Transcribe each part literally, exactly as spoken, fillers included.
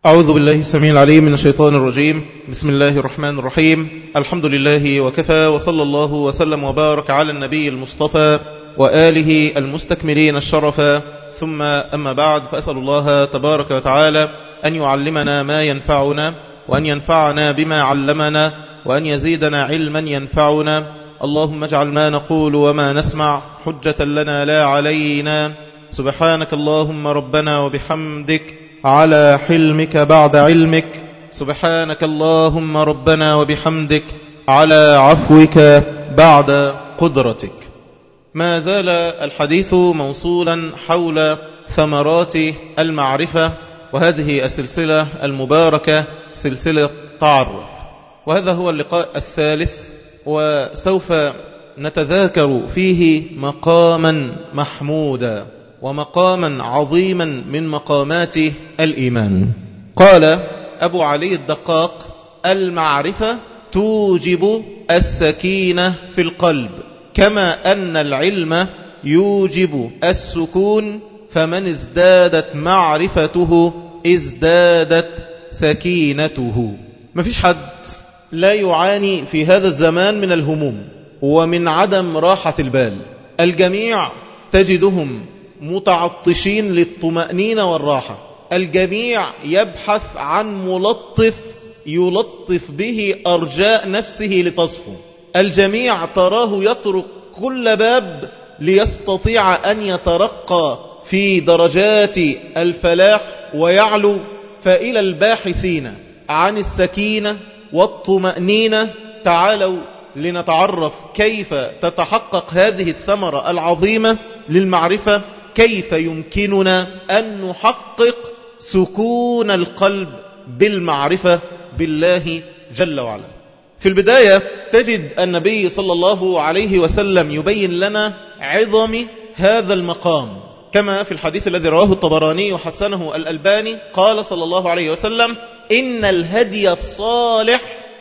أعوذ بالله السميع العليم من الشيطان الرجيم. بسم الله الرحمن الرحيم. الحمد لله وكفى، وصلى الله وسلم وبارك على النبي المصطفى وآله المستكملين الشرفا، ثم أما بعد، فأسأل الله تبارك وتعالى أن يعلمنا ما ينفعنا، وأن ينفعنا بما علمنا، وأن يزيدنا علما ينفعنا. اللهم اجعل ما نقول وما نسمع حجة لنا لا علينا. سبحانك اللهم ربنا وبحمدك على حلمك بعد علمك. سبحانك اللهم ربنا وبحمدك على عفوك بعد قدرتك. ما زال الحديث موصولا حول ثمرات المعرفة، وهذه السلسلة المباركة سلسلة تعرف، وهذا هو اللقاء الثالث، وسوف نتذاكر فيه مقاما محمودا ومقاما عظيما من مقامات الإيمان. قال أبو علي الدقاق: المعرفة توجب السكينة في القلب، كما أن العلم يوجب السكون، فمن ازدادت معرفته ازدادت سكينته. ما فيش حد لا يعاني في هذا الزمان من الهموم ومن عدم راحة البال، الجميع تجدهم متعطشين للطمأنينة والراحة، الجميع يبحث عن ملطف يلطف به أرجاء نفسه لتصفو، الجميع تراه يطرق كل باب ليستطيع أن يترقى في درجات الفلاح ويعلو. فإلى الباحثين عن السكينة والطمأنينة تعالوا لنتعرف كيف تتحقق هذه الثمرة العظيمة للمعرفة، كيف يمكننا أن نحقق سكون القلب بالمعرفة بالله جل وعلا. في البداية تجد النبي صلى الله عليه وسلم يبين لنا عظم هذا المقام، كما في الحديث الذي رواه الطبراني وحسنه الألباني، قال صلى الله عليه وسلم: إن الهدي الصالح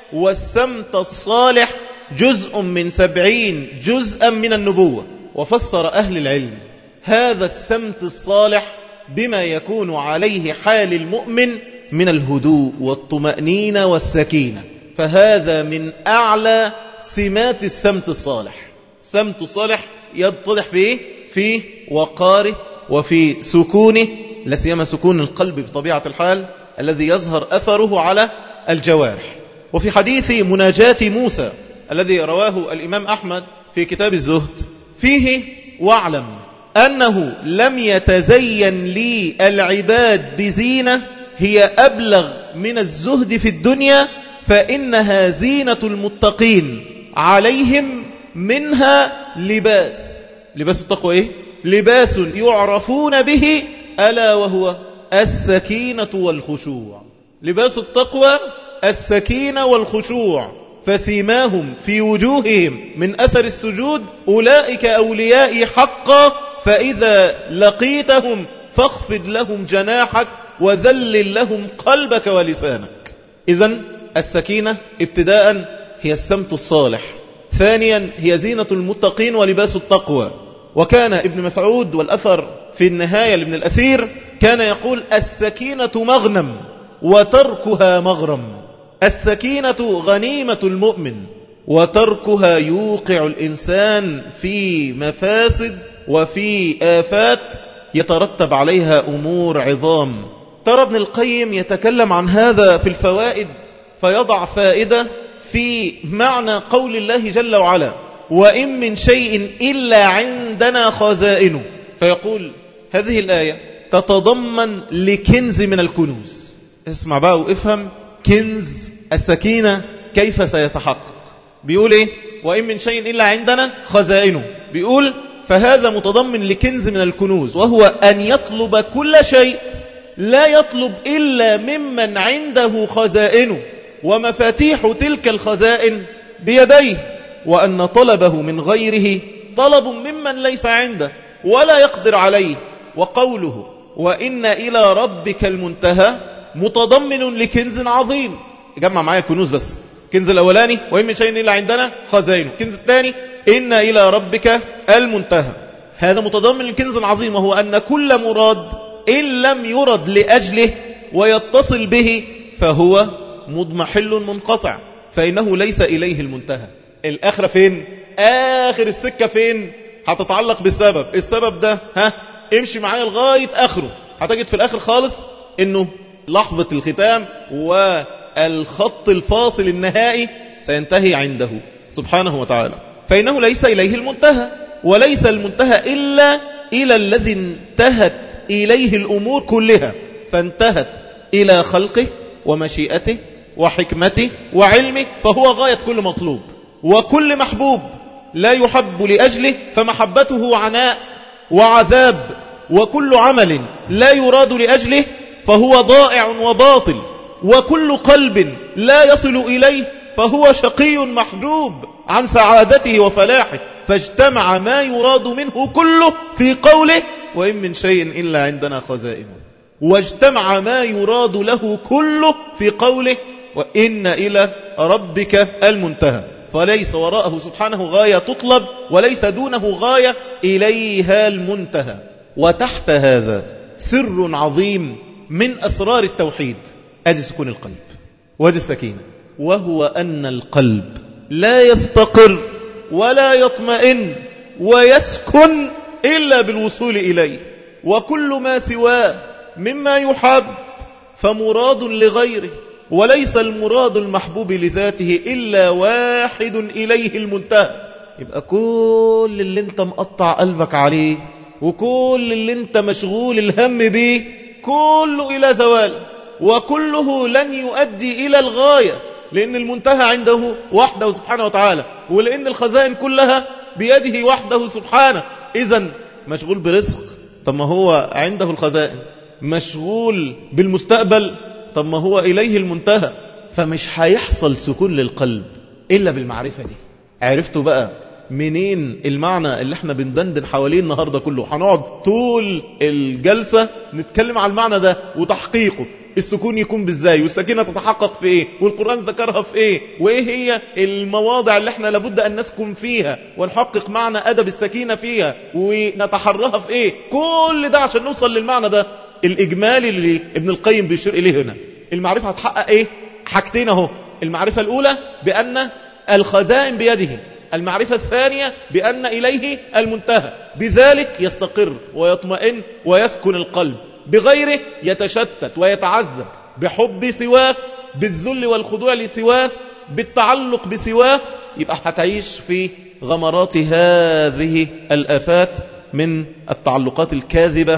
والسمت الصالح جزء من سبعين جزءا من النبوة. وفسر أهل العلم هذا السمت الصالح بما يكون عليه حال المؤمن من الهدوء والطمأنينة والسكينة، فهذا من أعلى سمات السمت الصالح. سمت الصالح يتضح فيه في وقاره وفي سكونه، لا سيما سكون القلب بطبيعة الحال الذي يظهر أثره على الجوارح. وفي حديث مناجاة موسى الذي رواه الإمام أحمد في كتاب الزهد فيه: واعلم أنه لم يتزين لي العباد بزينة هي أبلغ من الزهد في الدنيا، فإنها زينة المتقين، عليهم منها لباس. لباس التقوى إيه؟ لباس يعرفون به ألا وهو السكينة والخشوع. لباس التقوى السكينة والخشوع، فسيماهم في وجوههم من أثر السجود أولئك أوليائي حقا، فإذا لقيتهم فاخفض لهم جناحك وذلل لهم قلبك ولسانك. إذن السكينة ابتداء هي السمت الصالح، ثانيا هي زينة المتقين ولباس التقوى. وكان ابن مسعود والأثر في النهاية لابن الأثير كان يقول: السكينة مغنم وتركها مغرم. السكينة غنيمة المؤمن، وتركها يوقع الإنسان في مفاسد وفي آفات يترتب عليها أمور عظام. ترى ابن القيم يتكلم عن هذا في الفوائد، فيضع فائدة في معنى قول الله جل وعلا: وإن من شيء إلا عندنا خزائنه، فيقول هذه الآية تتضمن لكنز من الكنوز. اسمع بقى وافهم كنز السكينة كيف سيتحقق. بيقول إيه؟ وإن من شيء إلا عندنا خزائنه. بيقول فهذا متضمن لكنز من الكنوز، وهو أن يطلب كل شيء لا يطلب إلا ممن عنده خزائنه، ومفاتيح تلك الخزائن بيديه، وأن طلبه من غيره طلب ممن ليس عنده ولا يقدر عليه. وقوله وإن إلى ربك المنتهى متضمن لكنز عظيم. جمع معايا كنوز بس. كنز الأولاني وإن من شيء إلا عندنا خزائنه، كنز الثاني إن إلى ربك المنتهى، هذا متضمن لكنز عظيم، وهو أن كل مراد إن لم يرد لأجله ويتصل به فهو مضمحل منقطع، فإنه ليس إليه المنتهى. الآخرة فين؟ آخر السكة فين؟ هتتعلق بالسبب. السبب ده ها امشي معايا لغاية آخره، هتجد في الآخر خالص إنه لحظة الختام والخط الفاصل النهائي سينتهي عنده سبحانه وتعالى. فإنه ليس إليه المنتهى، وليس المنتهى إلا إلى الذي انتهت إليه الأمور كلها، فانتهت إلى خلقه ومشيئته وحكمته وعلمه، فهو غاية كل مطلوب. وكل محبوب لا يحب لأجله فمحبته عناء وعذاب، وكل عمل لا يراد لأجله فهو ضائع وباطل، وكل قلب لا يصل إليه فهو شقي محجوب عن سعادته وفلاحه. فاجتمع ما يراد منه كله في قوله وإن من شيء إلا عندنا خزائنه، واجتمع ما يراد له كله في قوله وإن إلى ربك المنتهى. فليس وراءه سبحانه غاية تطلب، وليس دونه غاية إليها المنتهى. وتحت هذا سر عظيم من أسرار التوحيد، أدي سكون القلب وأدي السكينة، وهو أن القلب لا يستقر ولا يطمئن ويسكن إلا بالوصول إليه، وكل ما سواه مما يحب فمراد لغيره، وليس المراد المحبوب لذاته إلا واحد إليه المنتهى. يبقى كل اللي انت مقطع قلبك عليه وكل اللي انت مشغول الهم به كله إلى زوال، وكله لن يؤدي إلى الغاية، لأن المنتهى عنده وحده سبحانه وتعالى، ولأن الخزائن كلها بيده وحده سبحانه. إذن مشغول برزق، طب ما هو عنده الخزائن. مشغول بالمستقبل، طب ما هو إليه المنتهى. فمش هيحصل سكون للقلب إلا بالمعرفة دي. عرفتوا بقى منين المعنى اللي احنا بندندن حواليه النهاردة كله؟ هنقعد طول الجلسة نتكلم على المعنى ده وتحقيقه. السكون يكون بالزاي، والسكينة تتحقق في ايه، والقرآن ذكرها في ايه، وايه هي المواضع اللي احنا لابد ان نسكن فيها ونحقق معنى أدب السكينة فيها ونتحرها في ايه. كل ده عشان نوصل للمعنى ده الإجمالي اللي ابن القيم بيشير إليه هنا. المعرفة هتحقق ايه؟ حاجتين اهو. المعرفة الأولى بأن الخزائن بيده، المعرفة الثانية بأن إليه المنتهى. بذلك يستقر ويطمئن ويسكن القلب، بغيره يتشتت ويتعذب، بحب سواه، بالذل والخضوع لسواه، بالتعلق بسواه. يبقى هتعيش في غمرات هذه الآفات من التعلقات الكاذبة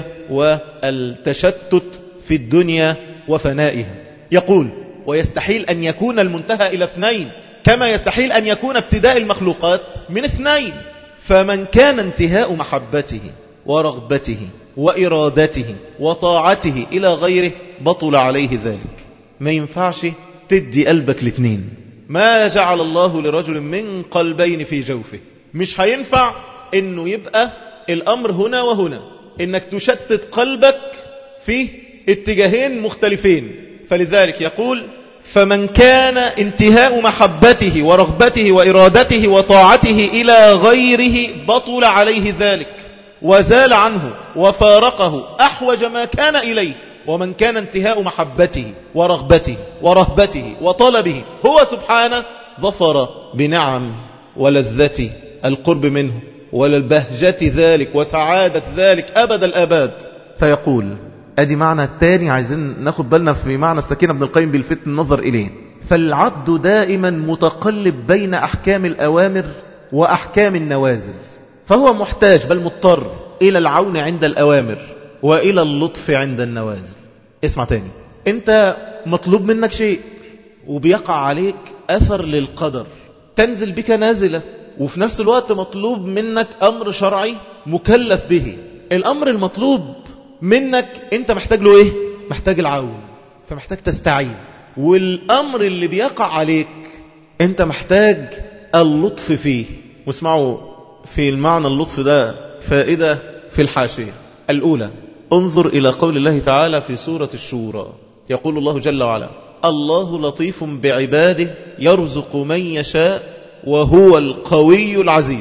والتشتت في الدنيا وفنائها. يقول ويستحيل أن يكون المنتهى إلى اثنين، كما يستحيل أن يكون ابتداء المخلوقات من اثنين. فمن كان انتهاء محبته ورغبته وإرادته وطاعته إلى غيره بطل عليه ذلك. ما ينفعش تدي قلبك الاثنين. ما جعل الله لرجل من قلبين في جوفه. مش هينفع انه يبقى الامر هنا وهنا، انك تشتت قلبك في اتجاهين مختلفين. فلذلك يقول فمن كان انتهاء محبته ورغبته وإرادته وطاعته إلى غيره بطل عليه ذلك وزال عنه وفارقه أحوج ما كان إليه. ومن كان انتهاء محبته ورغبته ورهبته وطلبه هو سبحانه ظفر بنعم ولذة القرب منه وللبهجة ذلك وسعادة ذلك أبد الأباد. فيقول أدي معنى الثاني عايزين ناخد بالنا في معنى السكينة ابن القيم بالفت النظر إليه. فالعبد دائما متقلب بين أحكام الأوامر وأحكام النوازل، فهو محتاج بل مضطر إلى العون عند الأوامر وإلى اللطف عند النوازل. اسمع تاني، أنت مطلوب منك شيء وبيقع عليك أثر للقدر، تنزل بك نازلة، وفي نفس الوقت مطلوب منك أمر شرعي مكلف به. الأمر المطلوب منك أنت محتاج له إيه؟ محتاج العون، فمحتاج تستعين. والأمر اللي بيقع عليك أنت محتاج اللطف فيه. واسمعوا في المعنى اللطف ده فائدة في الحاشية الأولى. انظر إلى قول الله تعالى في سورة الشورى، يقول الله جل وعلا الله لطيف بعباده يرزق من يشاء وهو القوي العزيز.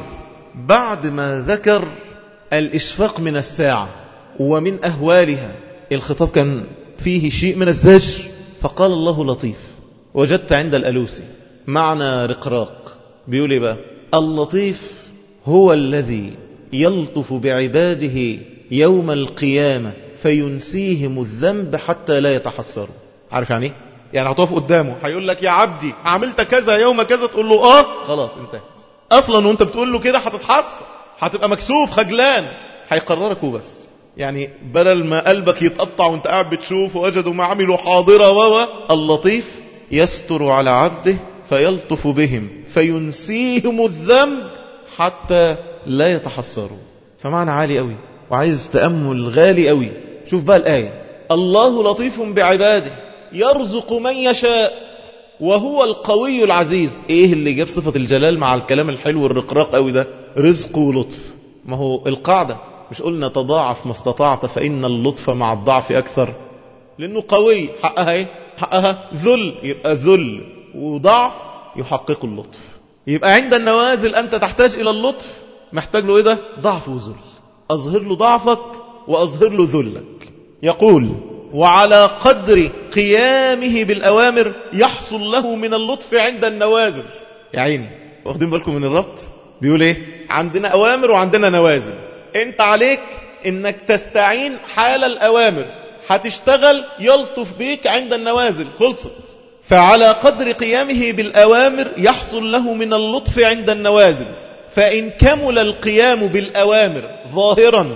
بعد ما ذكر الإشفاق من الساعة ومن أهوالها، الخطاب كان فيه شيء من الزجر. فقال الله لطيف. وجدت عند الألوسي معنى رقراق بيقول إيه بقى؟ اللطيف هو الذي يلطف بعباده يوم القيامة فينسيهم الذنب حتى لا يتحسروا. عارف يعني ايه؟ يعني هتقف قدامه هيقول لك يا عبدي عملت كذا يوم كذا، تقول له اه خلاص انتهت. اصلا وانت بتقول له كده هتتحسر، هتبقى مكسوف خجلان، هيقررك وبس. يعني بدل ما قلبك يتقطع وانت قاعد بتشوف ووجدوا ما عملوا حاضرة ووا اللطيف يستر على عبده فيلطف بهم فينسيهم الذنب حتى لا يتحسروا. فمعنى عالي قوي وعايز تأمل غالي قوي. شوف بقى الآية، الله لطيف بعباده يرزق من يشاء وهو القوي العزيز. ايه اللي جاب صفة الجلال مع الكلام الحلو الرقراق قوي ده؟ رزق ولطف. ما هو القاعدة مش قلنا تضاعف ما استطعت فإن اللطف مع الضعف أكثر؟ لأنه قوي حقها ايه؟ حقها ذل، يبقى ذل وضعف يحقق اللطف. يبقى عند النوازل أنت تحتاج إلى اللطف، محتاج له ايه ده؟ ضعف وذل. أظهر له ضعفك وأظهر له ذلك. يقول وعلى قدر قيامه بالأوامر يحصل له من اللطف عند النوازل. يا عيني، واخدين بالكم من الربط؟ بيقول ايه؟ عندنا أوامر وعندنا نوازل. انت عليك انك تستعين حال الأوامر، هتشتغل يلطف بيك عند النوازل. خلصت. فعلى قدر قيامه بالأوامر يحصل له من اللطف عند النوازل. فإن كمل القيام بالأوامر ظاهرا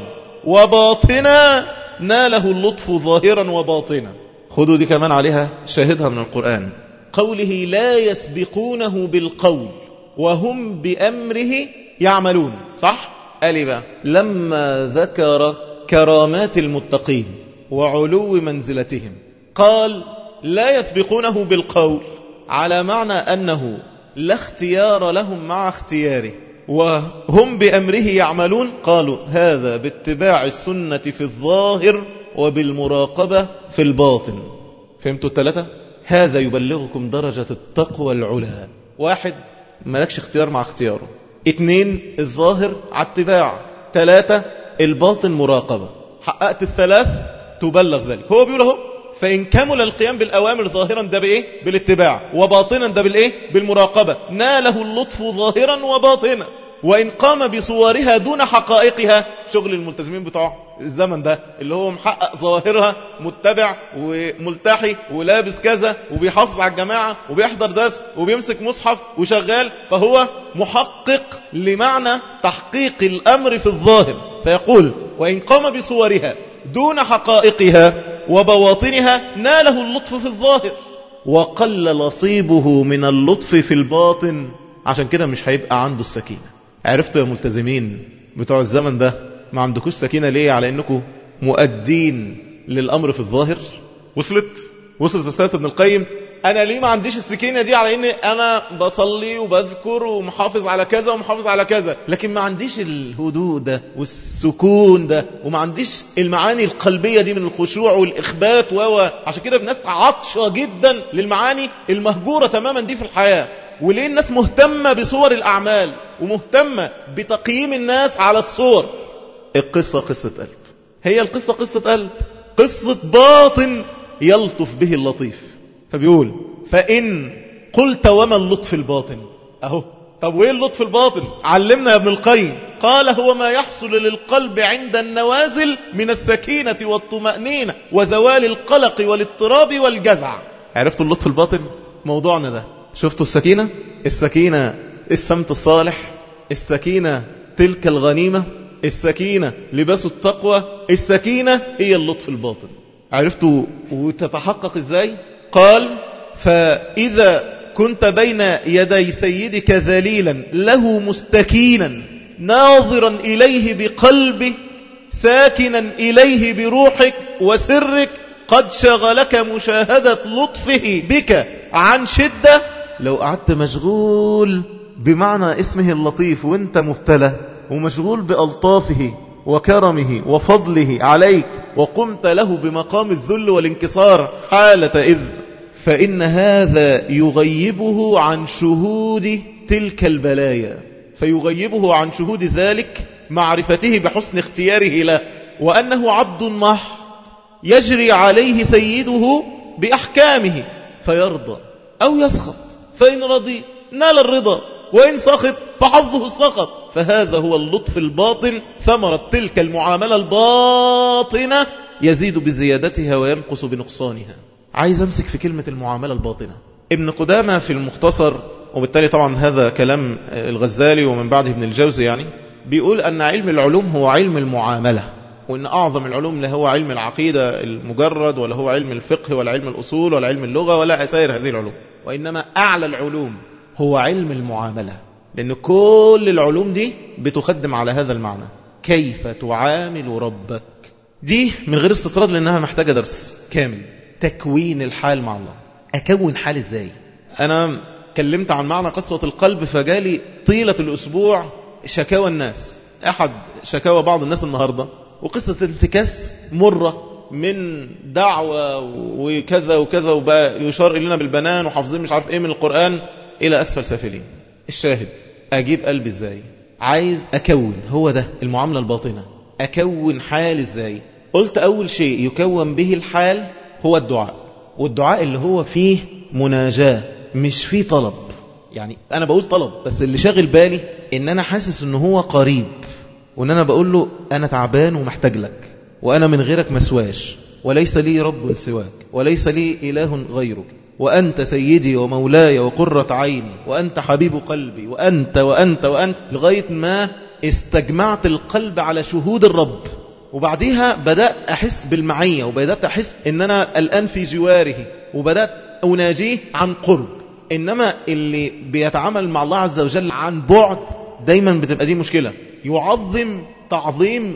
وباطنا ناله اللطف ظاهرا وباطنا. خذوا دي كمان عليها شاهدها من القرآن، قوله لا يسبقونه بالقول وهم بأمره يعملون. صح؟ قال بقى لما ذكر كرامات المتقين وعلو منزلتهم قال لا يسبقونه بالقول، على معنى أنه لا اختيار لهم مع اختياره، وهم بأمره يعملون. قالوا هذا باتباع السنة في الظاهر وبالمراقبة في الباطن. فهمتوا الثلاثة؟ هذا يبلغكم درجة التقوى العلا. واحد، ملكش اختيار مع اختياره. اثنين، الظاهر على اتباع. ثلاثة، الباطن مراقبة. حققت الثلاث تبلغ ذلك. هو بيقول اهو فإن كمل القيام بالأوامر ظاهرا ده بإيه؟ بالاتباع، وباطنا ده بالإيه؟ بالمراقبة، ناله اللطف ظاهرا وباطنا. وإن قام بصورها دون حقائقها، شغل الملتزمين بتوع الزمن ده اللي هو محقق ظواهرها، متبع وملتحي ولابس كذا وبيحافظ على الجماعة وبيحضر درس وبيمسك مصحف وشغال، فهو محقق لمعنى تحقيق الأمر في الظاهر. فيقول وإن قام بصورها دون حقائقها وبواطنها ناله اللطف في الظاهر وقل نصيبه من اللطف في الباطن. عشان كده مش هيبقى عنده السكينة. عرفتوا يا ملتزمين بتوع الزمن ده ما عندكوش سكينة ليه؟ على انكم مؤدين للأمر في الظاهر. وصلت وصلت رسالة ابن القيم. أنا ليه ما عنديش السكينة دي؟ على إن أنا بصلي وبذكر ومحافظ على كذا ومحافظ على كذا، لكن ما عنديش الهدوء ده والسكون ده، وما عنديش المعاني القلبية دي من الخشوع والإخبات. و عشان كده الناس عطشة جدا للمعاني المهجورة تماما دي في الحياة. وليه الناس مهتمة بصور الأعمال ومهتمة بتقييم الناس على الصور؟ القصة قصة قلب. هي القصة قصة قلب، قصة باطن يلطف به اللطيف. فبيقول فإن قلت وما اللطف الباطن؟ أهو. طب وإيه اللطف الباطن؟ علمنا يا ابن القيم. قال هو ما يحصل للقلب عند النوازل من السكينة والطمأنينة وزوال القلق والاضطراب والجزع. عرفتوا اللطف الباطن؟ موضوعنا ده. شفتوا السكينة؟ السكينة السمت الصالح، السكينة تلك الغنيمة، السكينة لباس التقوى، السكينة هي اللطف الباطن. عرفتوا وتتحقق ازاي؟ قال فإذا كنت بين يدي سيدك ذليلا له مستكينا ناظرا إليه بقلبك ساكنا إليه بروحك وسرك قد شغلك مشاهدة لطفه بك عن شدة. لو قعدت مشغول بمعنى اسمه اللطيف وانت مبتلى ومشغول بألطافه وكرمه وفضله عليك وقمت له بمقام الذل والانكسار حالة إذ، فإن هذا يغيبه عن شهود تلك البلايا، فيغيبه عن شهود ذلك معرفته بحسن اختياره له وأنه عبد محض يجري عليه سيده بأحكامه فيرضى أو يسخط، فإن رضي نال الرضا وإن سخط فحظه السخط. فهذا هو اللطف الباطن، ثمرة تلك المعاملة الباطنة يزيد بزيادتها وينقص بنقصانها. عايز أمسك في كلمة المعاملة الباطنة. ابن قدامة في المختصر، وبالتالي طبعا هذا كلام الغزالي ومن بعده ابن الجوزي، يعني بيقول أن علم العلوم هو علم المعاملة، وأن أعظم العلوم لا هو علم العقيدة المجرد، ولا هو علم الفقه، ولا علم الأصول، ولا علم اللغة، ولا سائر هذه العلوم، وإنما أعلى العلوم هو علم المعاملة، لأن كل العلوم دي بتخدم على هذا المعنى، كيف تعامل ربك. دي من غير استطراد لأنها محتاجة درس كامل. تكوين الحال مع الله، أكون حال إزاي؟ أنا كلمت عن معنى قسوة القلب، فجالي طيلة الأسبوع شكاوى الناس. أحد شكاوى بعض الناس النهاردة وقصة انتكاس مرة من دعوة وكذا وكذا، وبقى يشار إلينا بالبنان وحافظين مش عارف إيه من القرآن إلى أسفل سافلين. الشاهد، أجيب قلبي إزاي؟ عايز أكون، هو ده المعاملة الباطنة، أكون حال إزاي؟ قلت أول شيء يكون به الحال هو الدعاء، والدعاء اللي هو فيه مناجاة مش فيه طلب. يعني أنا بقول طلب، بس اللي شاغل بالي إن أنا حاسس إنه هو قريب، وإن أنا بقول له أنا تعبان ومحتاج لك، وأنا من غيرك مسواش، وليس لي رب سواك، وليس لي إله غيرك، وأنت سيدي ومولاي وقرة عيني، وأنت حبيب قلبي، وأنت وأنت وأنت، لغاية ما استجمعت القلب على شهود الرب. وبعدها بدأت أحس بالمعية، وبدأت أحس إن أنا الآن في جواره، وبدأت أناجيه عن قرب. إنما اللي بيتعامل مع الله عز وجل عن بعد دايما بتبقى دي مشكلة. يعظم تعظيم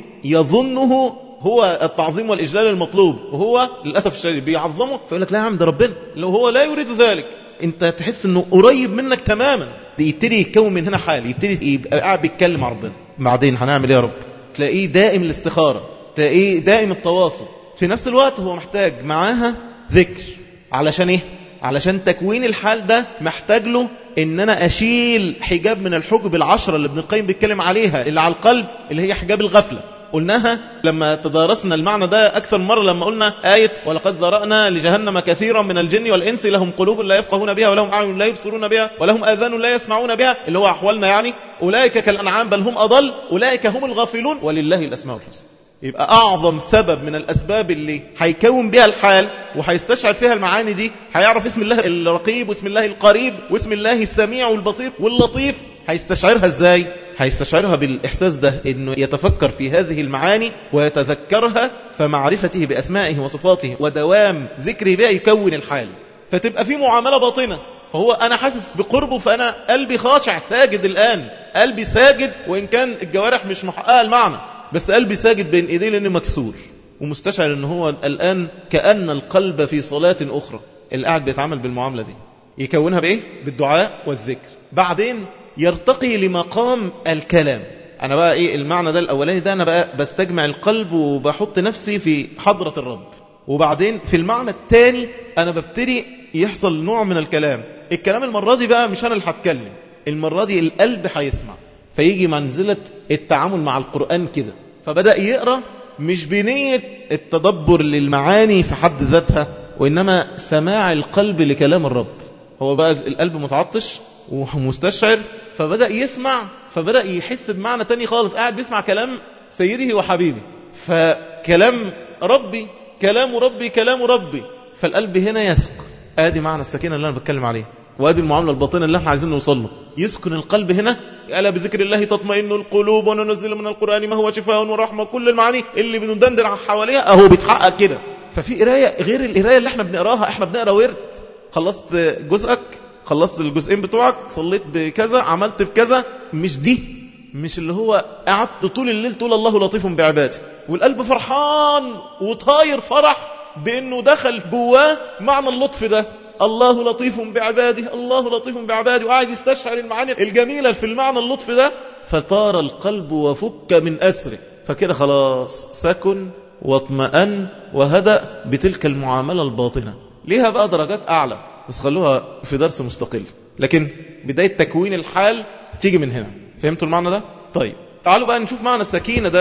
يظنه هو التعظيم والإجلال المطلوب، وهو للأسف الشديد بيعظمه فيقول لك لا يا عم ده ربنا، لو هو لا يريد ذلك. انت تحس انه قريب منك تماما، يبتدي يتكون من هنا حال، يبتدي يبقى قاعد بيتكلم مع ربنا. بعدين هنعمل ايه يا رب؟ تلاقيه دائم الاستخارة، تلاقيه دائم التواصل، في نفس الوقت هو محتاج معاها ذكر. علشان ايه؟ علشان تكوين الحال ده محتاج له ان انا اشيل حجاب من الحجب العشرة اللي ابن القيم بيتكلم عليها اللي على القلب، اللي هي حجاب الغفلة. قلناها لما تدارسنا المعنى ده أكثر مرة، لما قلنا آية ولقد ذرأنا لجهنم كثيرا من الجن والإنس لهم قلوب لا يفقهون بها ولهم أعين لا يبصرون بها ولهم آذان لا يسمعون بها، اللي هو أحوالنا يعني. أولئك كالأنعام بل هم أضل، أولئك هم الغافلون ولله الأسماء الحسنى. يبقى أعظم سبب من الأسباب اللي هيكون بها الحال وهيستشعر فيها المعاني دي، هيعرف اسم الله الرقيب واسم الله القريب واسم الله السميع والبصير واللطيف. هيستشعرها ازاي؟ هيستشعرها بالإحساس ده، إنه يتفكر في هذه المعاني ويتذكرها، فمعرفته بأسمائه وصفاته ودوام ذكره بها يكون الحال. فتبقى في معاملة باطنة، فهو أنا حاسس بقربه، فأنا قلبي خاشع ساجد الآن، قلبي ساجد وإن كان الجوارح مش محققة المعنى، بس قلبي ساجد بين إيديه لأنه مكسور ومستشعر إنه هو الآن كأن القلب في صلاة أخرى. اللي قاعد بيتعامل بالمعاملة دي يكونها بإيه؟ بالدعاء والذكر. بعدين يرتقي لمقام الكلام. أنا بقى إيه المعنى ده الأولاني ده؟ أنا بقى بستجمع القلب وبحط نفسي في حضرة الرب. وبعدين في المعنى الثاني أنا ببتدي يحصل نوع من الكلام. الكلام المرة دي بقى مش أنا اللي هتكلم، المرة دي القلب هيسمع، فيجي منزلة التعامل مع القرآن كده. فبدأ يقرأ مش بنية التدبر للمعاني في حد ذاتها، وإنما سماع القلب لكلام الرب. هو بقى القلب متعطش ومستشعر، فبدأ يسمع، فبدأ يحس بمعنى تاني خالص. قاعد بيسمع كلام سيده وحبيبي، فكلام ربي كلام ربي كلام ربي، فالقلب هنا يسكن. آدي معنى السكينة اللي أنا بتكلم عليه، وادي المعاملة الباطنة اللي احنا عايزين نوصل له. يسكن القلب هنا. ألا بذكر الله تطمئن القلوب وننزل من القرآن ما هو شفاء ورحمة. كل المعاني اللي بندندن حواليها اهو بيتحقق كده. ففي قراية غير القراية اللي احنا بنقراها. احنا بنقرا ورد، خلصت جزءك، خلصت الجزئين بتوعك، صليت بكذا، عملت بكذا. مش دي، مش اللي هو قعدت طول الليل تقول الله لطيف بعباده والقلب فرحان وطاير فرح بأنه دخل جواه معنى اللطف ده. الله لطيف بعباده، الله لطيف بعباده، وقاعد يستشعر المعاني الجميلة في المعنى اللطف ده. فطار القلب وفك من أسره، فكده خلاص سكن واطمأن وهدأ بتلك المعاملة الباطنة. ليها بقى درجات أعلى، بس خلوها في درس مستقل. لكن بداية تكوين الحال تيجي من هنا. فهمتوا المعنى ده؟ طيب تعالوا بقى نشوف معنى السكينة ده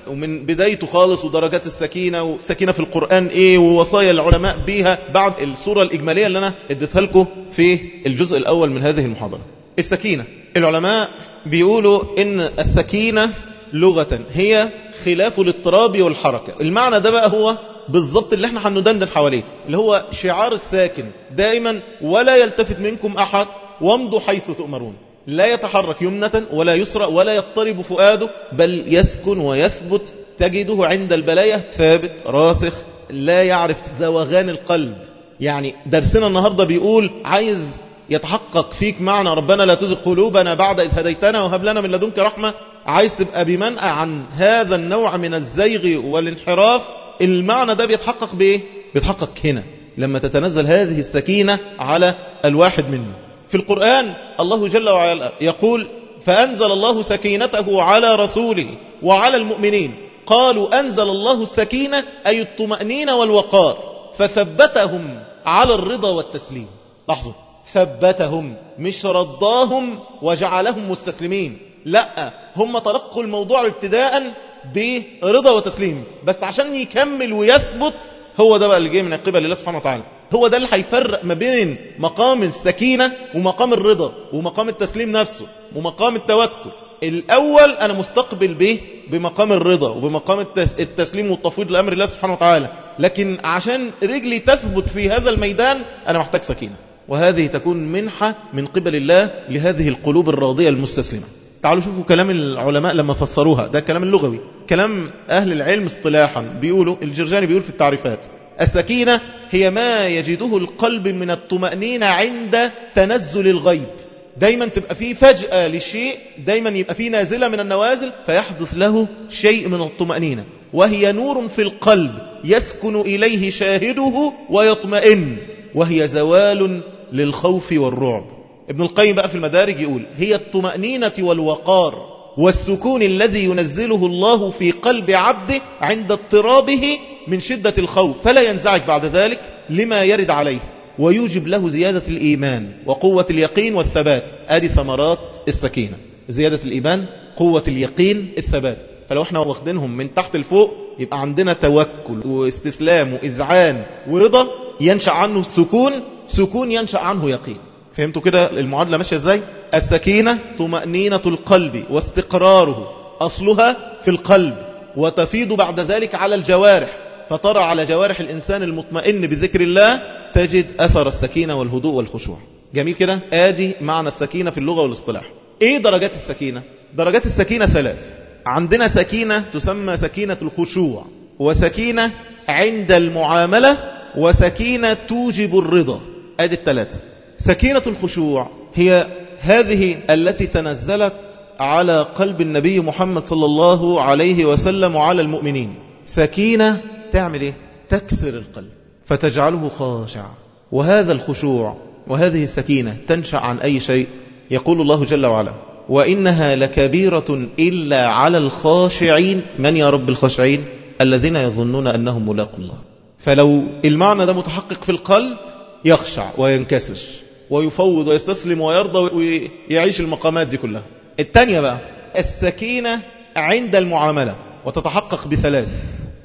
ومن بدايته خالص ودرجات السكينة والسكينة في القرآن إيه ووصايا العلماء بيها بعد الصورة الإجمالية اللي أنا اديتها لكم في الجزء الأول من هذه المحاضرة. السكينة العلماء بيقولوا إن السكينة لغة هي خلاف الاضطراب والحركة. المعنى ده بقى هو بالضبط اللي احنا هندندن حواليه، اللي هو شعار الساكن دائما: ولا يلتفت منكم أحد وامضوا حيث تؤمرون. لا يتحرك يمنة ولا يسرى ولا يضطرب فؤاده، بل يسكن ويثبت، تجده عند البلاية ثابت راسخ، لا يعرف زوغان القلب. يعني درسنا النهاردة بيقول عايز يتحقق فيك معنى ربنا لا تزغ قلوبنا بعد إذ هديتنا وهب لنا من لدنك رحمة. عايز تبقى بمنأى عن هذا النوع من الزيغ والانحراف. المعنى ده بيتحقق بإيه؟ بيتحقق هنا لما تتنزل هذه السكينة على الواحد منا. في القرآن الله جل وعلا يقول: فأنزل الله سكينته على رسوله وعلى المؤمنين قالوا أنزل الله السكينة أي الطمأنينة والوقار فثبتهم على الرضا والتسليم. لاحظوا، ثبتهم، مش رضاهم وجعلهم مستسلمين، لا، هم تلقوا الموضوع ابتداء برضا وتسليم، بس عشان يكمل ويثبت. هو ده بقى اللي جاي من قبل الله سبحانه وتعالى. هو ده اللي هيفرق ما بين مقام السكينة ومقام الرضا ومقام التسليم نفسه ومقام التوكل. الأول أنا مستقبل به بمقام الرضا وبمقام التسليم والتفويض لأمر الله سبحانه وتعالى، لكن عشان رجلي تثبت في هذا الميدان أنا محتاج سكينة، وهذه تكون منحة من قبل الله لهذه القلوب الراضية المستسلمة. تعالوا شوفوا كلام العلماء لما فسروها. ده كلام اللغوي. كلام أهل العلم اصطلاحا بيقولوا، الجرجاني بيقول في التعريفات: السكينة هي ما يجده القلب من الطمأنينة عند تنزل الغيب. دايما تبقى فيه فجأة للشيء، دايما يبقى فيه نازلة من النوازل فيحدث له شيء من الطمأنينة، وهي نور في القلب يسكن إليه شاهده ويطمئن، وهي زوال للخوف والرعب. ابن القيم بقى في المدارج يقول: هي الطمأنينة والوقار والسكون الذي ينزله الله في قلب عبده عند اضطرابه من شدة الخوف، فلا ينزعج بعد ذلك لما يرد عليه، ويوجب له زيادة الإيمان وقوة اليقين والثبات. آدي ثمرات السكينة: زيادة الإيمان، قوة اليقين، الثبات. فلو احنا واخدينهم من تحت لفوق يبقى عندنا توكل واستسلام وإذعان ورضا ينشأ عنه سكون، سكون ينشأ عنه يقين. فهمتوا كده المعادلة ماشية ازاي؟ السكينة طمأنينة القلب واستقراره، أصلها في القلب، وتفيض بعد ذلك على الجوارح، فترى على جوارح الإنسان المطمئن بذكر الله تجد أثر السكينة والهدوء والخشوع. جميل كده؟ آدي معنى السكينة في اللغة والاصطلاح. ايه درجات السكينة؟ درجات السكينة ثلاث. عندنا سكينة تسمى سكينة الخشوع، وسكينة عند المعاملة، وسكينة توجب الرضا. آدي الثلاث. سكينة الخشوع هي هذه التي تنزلت على قلب النبي محمد صلى الله عليه وسلم وعلى المؤمنين. سكينة تعمل ايه؟ تكسر القلب فتجعله خاشع. وهذا الخشوع وهذه السكينة تنشأ عن أي شيء؟ يقول الله جل وعلا: وإنها لكبيرة إلا على الخاشعين. من يا رب الخاشعين؟ الذين يظنون أنهم ملاقوا الله. فلو المعنى ده متحقق في القلب يخشع وينكسر ويفوض ويستسلم ويرضى ويعيش المقامات دي كلها. الثانية بقى السكينة عند المعاملة، وتتحقق بثلاث: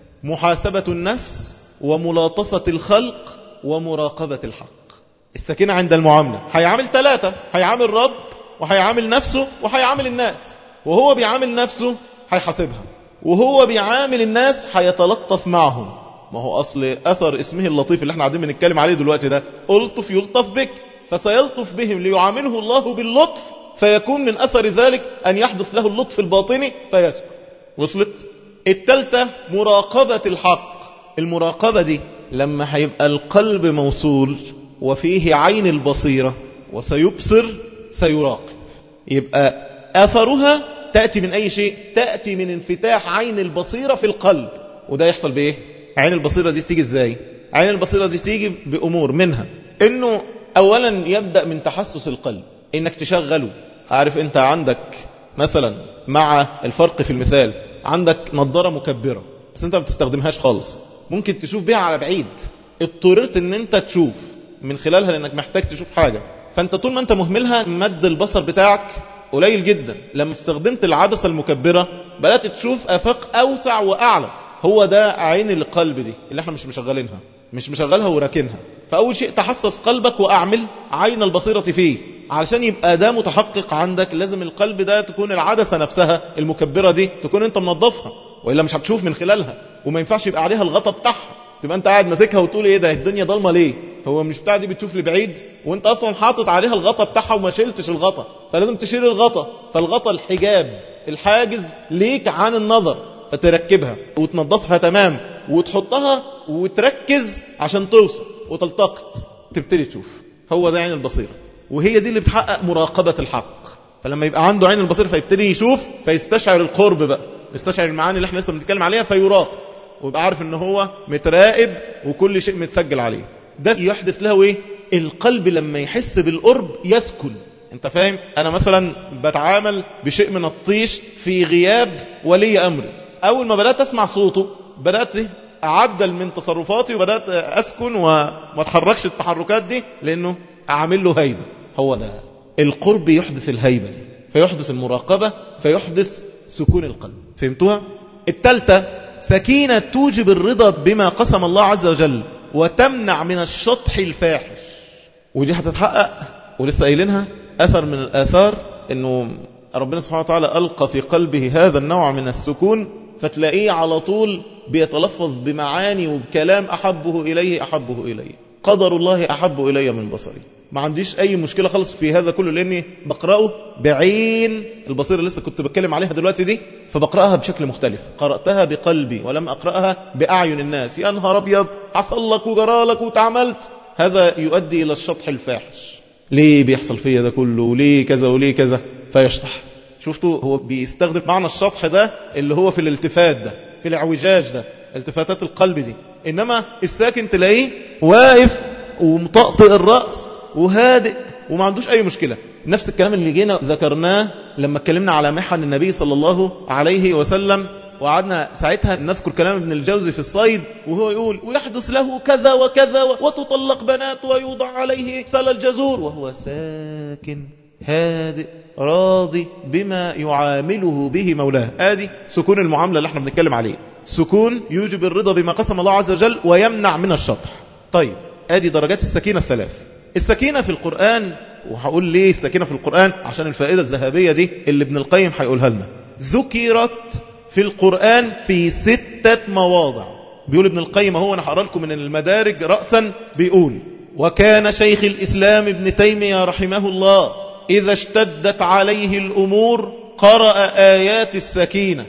محاسبة النفس، وملاطفة الخلق، ومراقبة الحق. السكينة عند المعاملة هيعامل ثلاثة: هيعامل رب، وهيعامل نفسه، وهيعامل الناس. وهو بيعامل نفسه هيحاسبها، وهو بيعامل الناس هيتلطف معهم. ما هو أصل أثر اسمه اللطيف اللي احنا قاعدين بنتكلم عليه دلوقتي ده: ألطف يلطف بك، فسيلطف بهم ليعامله الله باللطف، فيكون من أثر ذلك أن يحدث له اللطف الباطني فيسكت. وصلت؟ التالتة مراقبة الحق. المراقبة دي لما هيبقى القلب موصول وفيه عين البصيرة وسيبصر سيراقب، يبقى أثرها تأتي من أي شيء؟ تأتي من انفتاح عين البصيرة في القلب. وده يحصل بإيه؟ عين البصيرة دي تيجي إزاي؟ عين البصيرة دي تيجي بأمور، منها إنه أولا يبدأ من تحسس القلب، إنك تشغله. عارف أنت عندك مثلا مع الفرق في المثال، عندك نظارة مكبرة بس أنت ما بتستخدمهاش خالص، ممكن تشوف بيها على بعيد، اضطررت أن أنت تشوف من خلالها لأنك محتاج تشوف حاجة، فأنت طول ما أنت مهملها مد البصر بتاعك قليل جدا. لما استخدمت العدسة المكبرة بدأت تشوف آفاق أوسع وأعلى. هو ده عين القلب دي اللي احنا مش مشغلينها، مش مشغلها وراكنها. فأول شيء تحسس قلبك وأعمل عين البصيرة فيه. علشان يبقى ده متحقق عندك لازم القلب ده تكون العدسة نفسها المكبرة دي تكون انت منظفها، وإلا مش هتشوف من خلالها. وما ينفعش يبقى عليها الغطاء بتاعها، تبقى انت قاعد ماسكها وتقول ايه ده الدنيا ضلمه ليه؟ هو مش بتاع دي بتشوف لبعيد وانت اصلا حاطط عليها الغطاء بتاعها وما شلتش الغطاء. فلازم تشيل الغطاء. فالغطاء الحجاب الحاجز ليك عن النظر، فتركبها وتنظفها تمام وتحطها وتركز عشان توصل وتلتقط تبتدي تشوف. هو ده عين البصيرة، وهي دي اللي بتحقق مراقبة الحق. فلما يبقى عنده عين البصيرة فيبتدي يشوف فيستشعر القرب بقى، يستشعر المعاني اللي احنا لسه بنتكلم عليها فيراقب، ويبقى عارف ان هو متراقب وكل شيء متسجل عليه. ده يحدث له ايه؟ القلب لما يحس بالقرب يسكن. انت فاهم؟ انا مثلا بتعامل بشيء من الطيش في غياب ولي امري، اول ما بدأت اسمع صوته بدأت اعدل من تصرفاتي وبدأت اسكن وما اتحركش التحركات دي، لانه اعمل له هيبة. هو ده القرب يحدث الهيبة دي، فيحدث المراقبة، فيحدث سكون القلب. فهمتوها؟ الثالثة سكينة توجب الرضا بما قسم الله عز وجل وتمنع من الشطح الفاحش. ودي هتتحقق ولسه قايلينها أثر من الآثار أنه ربنا سبحانه وتعالى ألقى في قلبه هذا النوع من السكون، فتلاقيه على طول بيتلفظ بمعاني وبكلام أحبه إليه أحبه إليه. قدر الله أحب إلي من بصري. ما عنديش أي مشكلة خالص في هذا كله، لأني بقرأه بعين البصيرة اللي لسه كنت بتكلم عليها دلوقتي دي، فبقرأها بشكل مختلف. قرأتها بقلبي ولم أقرأها بأعين الناس. يا نهار أبيض، حصل لك وجرالك وتعملت، هذا يؤدي إلى الشطح الفاحش. ليه بيحصل فيا ده كله؟ وليه كذا وليه كذا؟ فيشطح. شفتوا هو بيستخدم معنى الشطح ده اللي هو في الالتفات ده، في الاعوجاج ده، التفاتات القلب دي. إنما الساكن تلاقيه واقف ومطأطئ الرأس وهادئ وما عندوش أي مشكلة. نفس الكلام اللي جينا ذكرناه لما اتكلمنا على محن النبي صلى الله عليه وسلم، وقعدنا ساعتها نذكر كلام ابن الجوزي في الصيد، وهو يقول ويحدث له كذا وكذا وتطلق بنات ويوضع عليه سل الجزور وهو ساكن هادئ راضي بما يعامله به مولاه. آدي سكون المعاملة اللي احنا بنتكلم عليه. سكون يوجب الرضا بما قسم الله عز وجل ويمنع من الشطح. طيب آدي درجات السكينة الثلاث. السكينة في القرآن، وهقول ليه السكينة في القرآن عشان الفائدة الذهبية دي اللي ابن القيم هيقولها لنا. ذكرت في القرآن في ستة مواضع. بيقول ابن القيم، هو أنا هقرأ لكم من المدارج رأسا، بيقول وكان شيخ الإسلام ابن تيمية رحمه الله إذا اشتدت عليه الأمور قرأ آيات السكينة،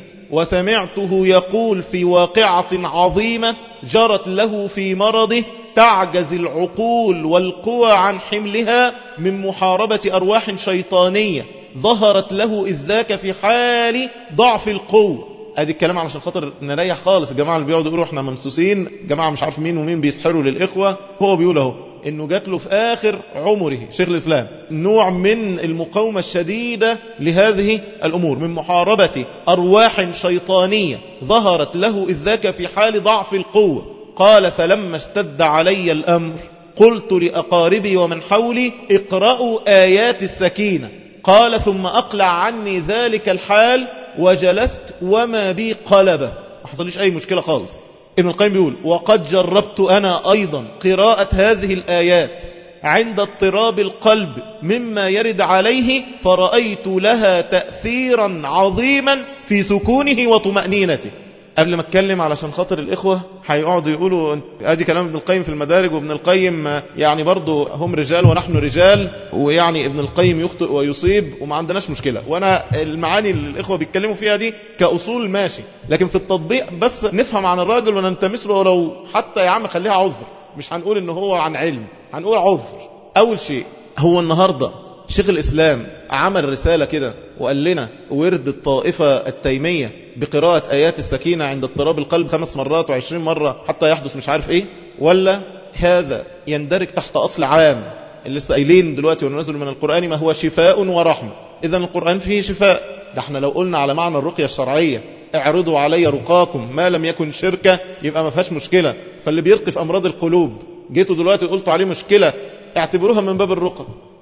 وسمعته يقول في واقعة عظيمة جرت له في مرضه تعجز العقول والقوى عن حملها من محاربة أرواح شيطانية ظهرت له إذ ذاك في حال ضعف القوة. ادي الكلام علشان خاطر نريح خالص الجماعة اللي بيقعدوا يقولوا احنا ممسوسين، جماعة مش عارف مين ومين بيسحروا للإخوة. هو بيقول اهو انه جات له في آخر عمره شيخ الإسلام نوع من المقاومة الشديدة لهذه الأمور من محاربة أرواح شيطانية ظهرت له إذ ذاك في حال ضعف القوة. قال فلما اشتد علي الأمر قلت لأقاربي ومن حولي اقرأوا آيات السكينة. قال ثم أقلع عني ذلك الحال وجلست وما بي قلبة، ما حصليش أي مشكلة خالص. ابن القيم بيقول وقد جربت أنا أيضا قراءة هذه الآيات عند اضطراب القلب مما يرد عليه، فرأيت لها تأثيرا عظيما في سكونه وطمأنينته. قبل ما اتكلم علشان خاطر الإخوة هيقعدوا يقولوا ادي كلام ابن القيم في المدارج، وابن القيم يعني برضو هم رجال ونحن رجال، ويعني ابن القيم يخطئ ويصيب وما عندناش مشكلة. وانا المعاني اللي الإخوة بيتكلموا فيها دي كأصول ماشي، لكن في التطبيق بس نفهم عن الراجل وننتمس له، ولو حتى يا عم خليها عذر، مش هنقول انه هو عن علم، هنقول عذر. اول شيء هو النهاردة شيخ الإسلام عمل رسالة كده وقال لنا ورد الطائفة التيمية بقراءة آيات السكينة عند اضطراب القلب خمس مرات وعشرين مرة حتى يحدث مش عارف ايه، ولا هذا يندرج تحت أصل عام اللي لسه قايلين دلوقتي وننزل من القرآن ما هو شفاء ورحمة. إذن القرآن فيه شفاء. ده احنا لو قلنا على معنى الرقية الشرعية اعرضوا علي رقاكم ما لم يكن شركة يبقى ما فيهاش مشكلة. فاللي بيرقي في أمراض القلوب جيتوا دلوقتي قلتوا عليه مشكلة، اعتبروها من باب الرقى.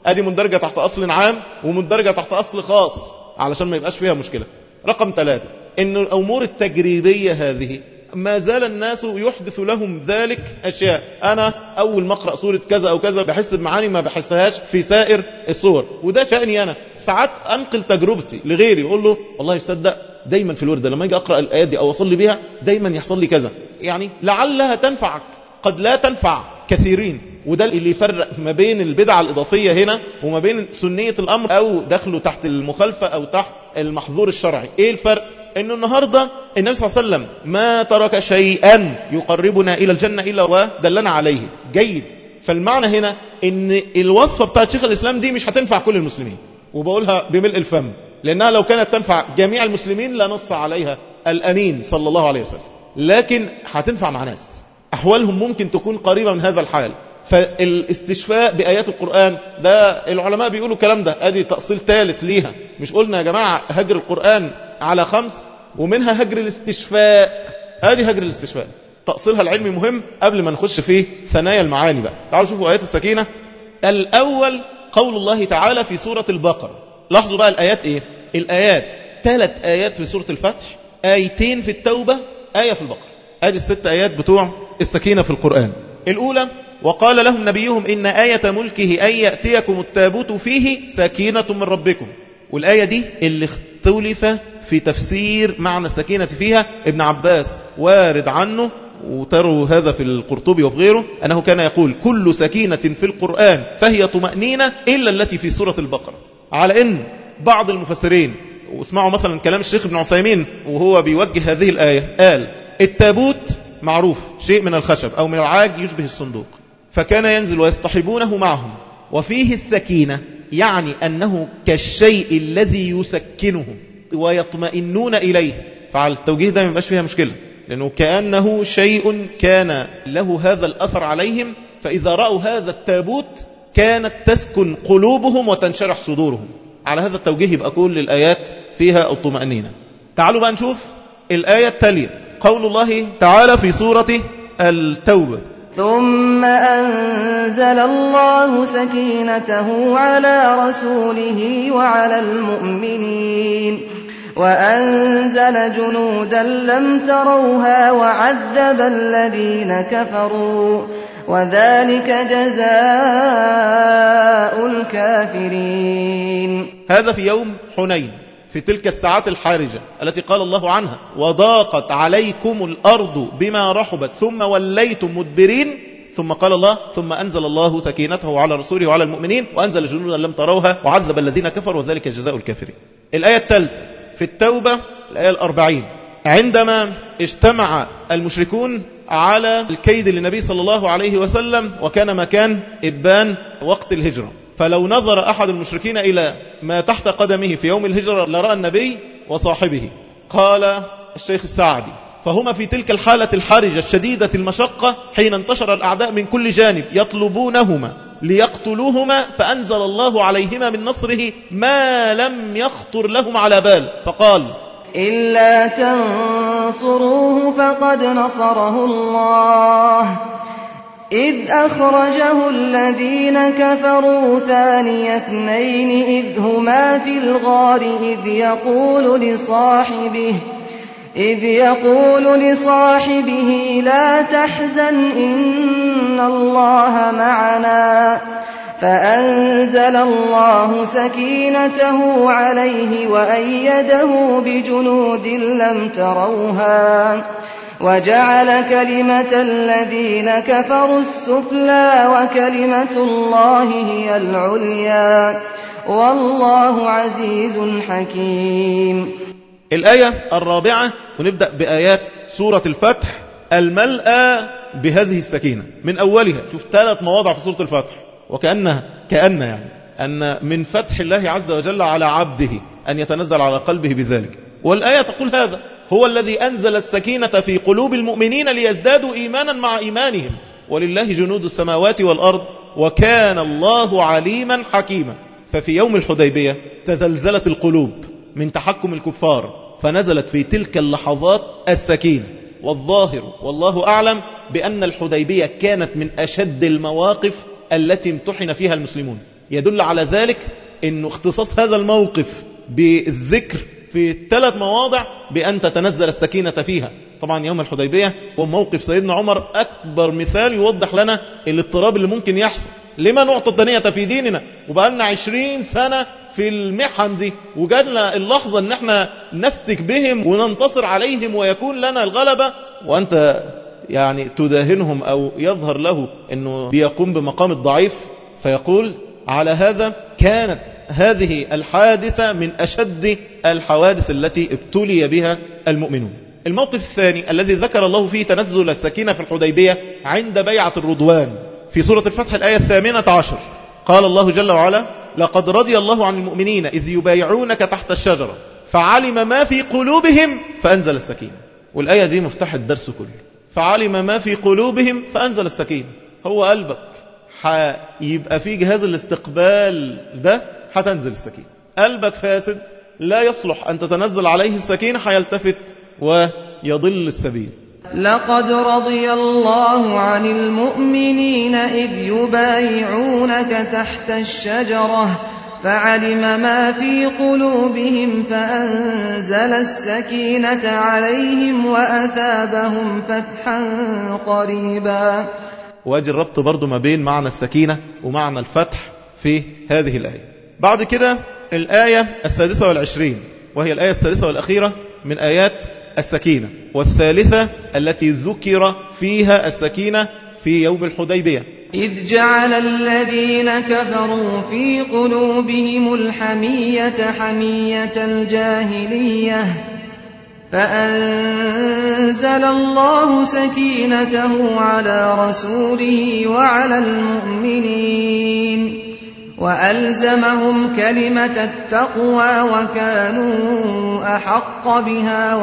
ادي مندرجة تحت أصل عام ومندرجة تحت أصل خاص علشان ما يبقاش فيها مشكلة. رقم ثلاثة، إن الأمور التجريبية هذه ما زال الناس يحدث لهم ذلك أشياء. أنا أول ما أقرأ سورة كذا أو كذا بحس بمعاني ما بحسهاش في سائر السور، وده شأني أنا. ساعات أنقل تجربتي لغيري يقول له والله يصدق دايما في الورد لما أجي أقرأ الآيات دي أو أصلي بها دايما يحصل لي كذا، يعني لعلها تنفعك قد لا تنفع كثيرين. وده اللي يفرق ما بين البدعة الإضافية هنا وما بين سنية الأمر أو دخله تحت المخالفة أو تحت المحظور الشرعي. إيه الفرق؟ إنه النهاردة النبي صلى الله عليه وسلم ما ترك شيئا يقربنا إلى الجنة إلا ودلنا عليه. جيد. فالمعنى هنا إن الوصفة بتاعت شيخ الإسلام دي مش هتنفع كل المسلمين، وبقولها بملء الفم، لأنها لو كانت تنفع جميع المسلمين لنص عليها الأمين صلى الله عليه وسلم، لكن هتنفع مع ناس أحوالهم ممكن تكون قريبة من هذا الحال. فالاستشفاء بآيات القرآن ده العلماء بيقولوا كلام ده ادي تأصيل ثالث ليها. مش قلنا يا جماعة هجر القرآن على خمس ومنها هجر الاستشفاء، ادي هجر الاستشفاء تأصيلها العلمي مهم قبل ما نخش في ثنايا المعاني بقى. تعالوا شوفوا آيات السكينة. الأول قول الله تعالى في سورة البقرة. لاحظوا بقى الآيات ايه؟ الآيات ثلاث آيات في سورة الفتح، آيتين في التوبة، آية في البقرة. ادي الست آيات بتوع السكينة في القرآن. الأولى وقال لهم نبيهم إن آية ملكه أن يأتيكم التابوت فيه سكينة من ربكم. والآية دي اللي اختلف في تفسير معنى السكينة فيها. ابن عباس وارد عنه وتروا هذا في القرطبي وفي غيره أنه كان يقول كل سكينة في القرآن فهي طمأنينة إلا التي في سورة البقرة. على أن بعض المفسرين، واسمعوا مثلا كلام الشيخ ابن عثيمين وهو بيوجه هذه الآية، قال التابوت معروف شيء من الخشب أو من العاج يشبه الصندوق، فكان ينزل ويصطحبونه معهم، وفيه السكينة يعني أنه كالشيء الذي يسكنهم ويطمئنون إليه. فعلى التوجيه ده مبقاش فيها مشكلة، لأنه كأنه شيء كان له هذا الأثر عليهم، فإذا رأوا هذا التابوت كانت تسكن قلوبهم وتنشرح صدورهم. على هذا التوجيه يبقى كل الآيات فيها الطمأنينة. تعالوا بقى نشوف الآية التالية، قول الله تعالى في سورة التوبة ثم أنزل الله سكينته على رسوله وعلى المؤمنين وأنزل جنودا لم تروها وعذب الذين كفروا وذلك جزاء الكافرين. هذا في يوم حنين، في تلك الساعات الحارجة التي قال الله عنها وضاقت عليكم الأرض بما رحبت ثم وليتم مدبرين، ثم قال الله ثم أنزل الله سكينته على رسوله وعلى المؤمنين وأنزل جنودا لم تروها وعذب الذين كفروا وذلك جزاء الكافرين. الآية الثالثة في التوبة الآية الأربعين، عندما اجتمع المشركون على الكيد للنبي صلى الله عليه وسلم وكان مكان إبان وقت الهجرة، فلو نظر أحد المشركين إلى ما تحت قدمه في يوم الهجرة لرأى النبي وصاحبه. قال الشيخ السعدي فهما في تلك الحالة الحرجة الشديدة المشقة حين انتشر الأعداء من كل جانب يطلبونهما ليقتلوهما، فأنزل الله عليهما من نصره ما لم يخطر لهم على بال، فقال إلا تنصروه فقد نصره الله إذ أخرجه الذين كفروا ثاني اثنين إذ هما في الغار إذ يقول لصاحبه إذ يقول لصاحبه لا تحزن إن الله معنا فأنزل الله سكينته عليه وأيده بجنود لم تروها وجعل كلمة الذين كفروا السفلى وكلمة الله هي العليا والله عزيز حكيم. الآية الرابعة، ونبدأ بآيات سورة الفتح الملأى بهذه السكينة من أولها. شوف ثلاث مواضع في سورة الفتح، وكأنها كأن يعني أن من فتح الله عز وجل على عبده أن يتنزل على قلبه بذلك. والآية تقول هذا هو الذي أنزل السكينة في قلوب المؤمنين ليزدادوا إيمانا مع إيمانهم ولله جنود السماوات والأرض وكان الله عليما حكيما. ففي يوم الحديبية تزلزلت القلوب من تحكم الكفار، فنزلت في تلك اللحظات السكينة. والظاهر والله أعلم بأن الحديبية كانت من أشد المواقف التي امتحن فيها المسلمون، يدل على ذلك أنه اختصاص هذا الموقف بالذكر في ثلاث مواضع بأن تتنزل السكينة فيها. طبعا يوم الحديبية وموقف سيدنا عمر أكبر مثال يوضح لنا الاضطراب اللي ممكن يحصل. لما نعطي الدنية في ديننا وبقالنا عشرين سنة في المحن دي، وجدنا اللحظة ان احنا نفتك بهم وننتصر عليهم ويكون لنا الغلبة، وانت يعني تداهنهم او يظهر له انه بيقوم بمقام الضعيف. فيقول على هذا كانت هذه الحادثة من أشد الحوادث التي ابتلي بها المؤمنون. الموقف الثاني الذي ذكر الله فيه تنزل السكينة في الحديبية عند بيعة الرضوان في سورة الفتح الآية الثامنة عشر. قال الله جل وعلا: لقد رضي الله عن المؤمنين إذ يبايعونك تحت الشجرة فعلم ما في قلوبهم فأنزل السكينة. والآية دي مفتاح الدرس كله. فعلم ما في قلوبهم فأنزل السكينة. هو قلبك يبقى فيه جهاز الاستقبال ده هتنزل السكينة. قلبك فاسد لا يصلح أن تتنزل عليه السكينة، هيلتفت ويضل السبيل. لقد رضي الله عن المؤمنين إذ يبايعونك تحت الشجرة فعلم ما في قلوبهم فأنزل السكينة عليهم وأثابهم فتحا قريبا. واجي الربط برضو ما بين معنى السكينة ومعنى الفتح في هذه الآية. بعد كده الآية السادسة والعشرين، وهي الآية السادسة والأخيرة من آيات السكينة، والثالثة التي ذكر فيها السكينة في يوم الحديبية. إذ جعل الذين كفروا في قلوبهم الحمية حمية الجاهلية فأنزل الله سكينته على رسوله وعلى المؤمنين وألزمهم كلمة التقوى وكانوا أحق بها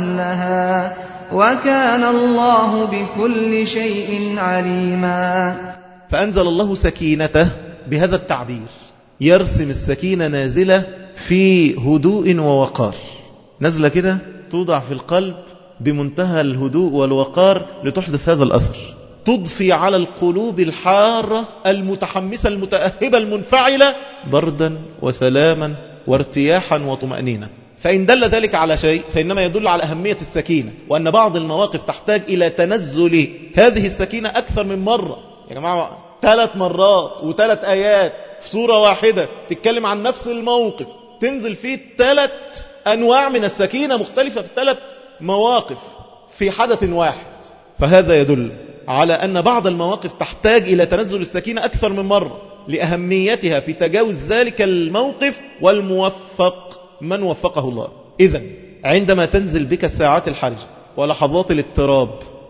وأهلها وكان الله بكل شيء عليما. فأنزل الله سكينته بهذا التعبير، يرسم السكينة نازلة في هدوء ووقار، نزلة كده توضع في القلب بمنتهى الهدوء والوقار لتحدث هذا الأثر، تضفي على القلوب الحارة المتحمسة المتأهبة المنفعلة بردا وسلاما وارتياحا وطمأنينة. فإن دل ذلك على شيء فإنما يدل على أهمية السكينة، وأن بعض المواقف تحتاج إلى تنزل هذه السكينة أكثر من مرة. يا جماعة ثلاث مرات وثلاث آيات في سورة واحدة تتكلم عن نفس الموقف، تنزل فيه ثلاث أنواع من السكينة مختلفة في ثلاث مواقف في حدث واحد. فهذا يدل على أن بعض المواقف تحتاج إلى تنزل السكينة أكثر من مرة لأهميتها في تجاوز ذلك الموقف، والموفق من وفقه الله. إذن عندما تنزل بك الساعات الحرجة ولحظات الاضطراب،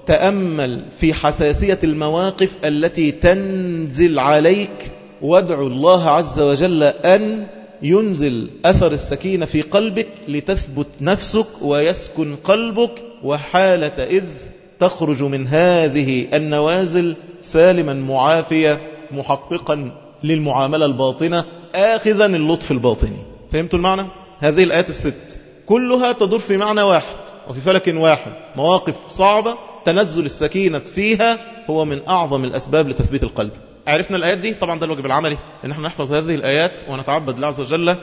تأمل في حساسية المواقف التي تنزل عليك، وادعو الله عز وجل أن ينزل أثر السكينة في قلبك لتثبت نفسك ويسكن قلبك، وحالة إذ تخرج من هذه النوازل سالما معافية محققا للمعاملة الباطنة آخذا اللطف الباطني. فهمتوا المعنى؟ هذه الآيات الست كلها تدور في معنى واحد وفي فلك واحد، مواقف صعبة تنزل السكينة فيها هو من أعظم الأسباب لتثبيت القلب. عرفنا الآيات دي، طبعا ده الواجب العملي ان احنا نحفظ هذه الآيات ونتعبد الله عز وجل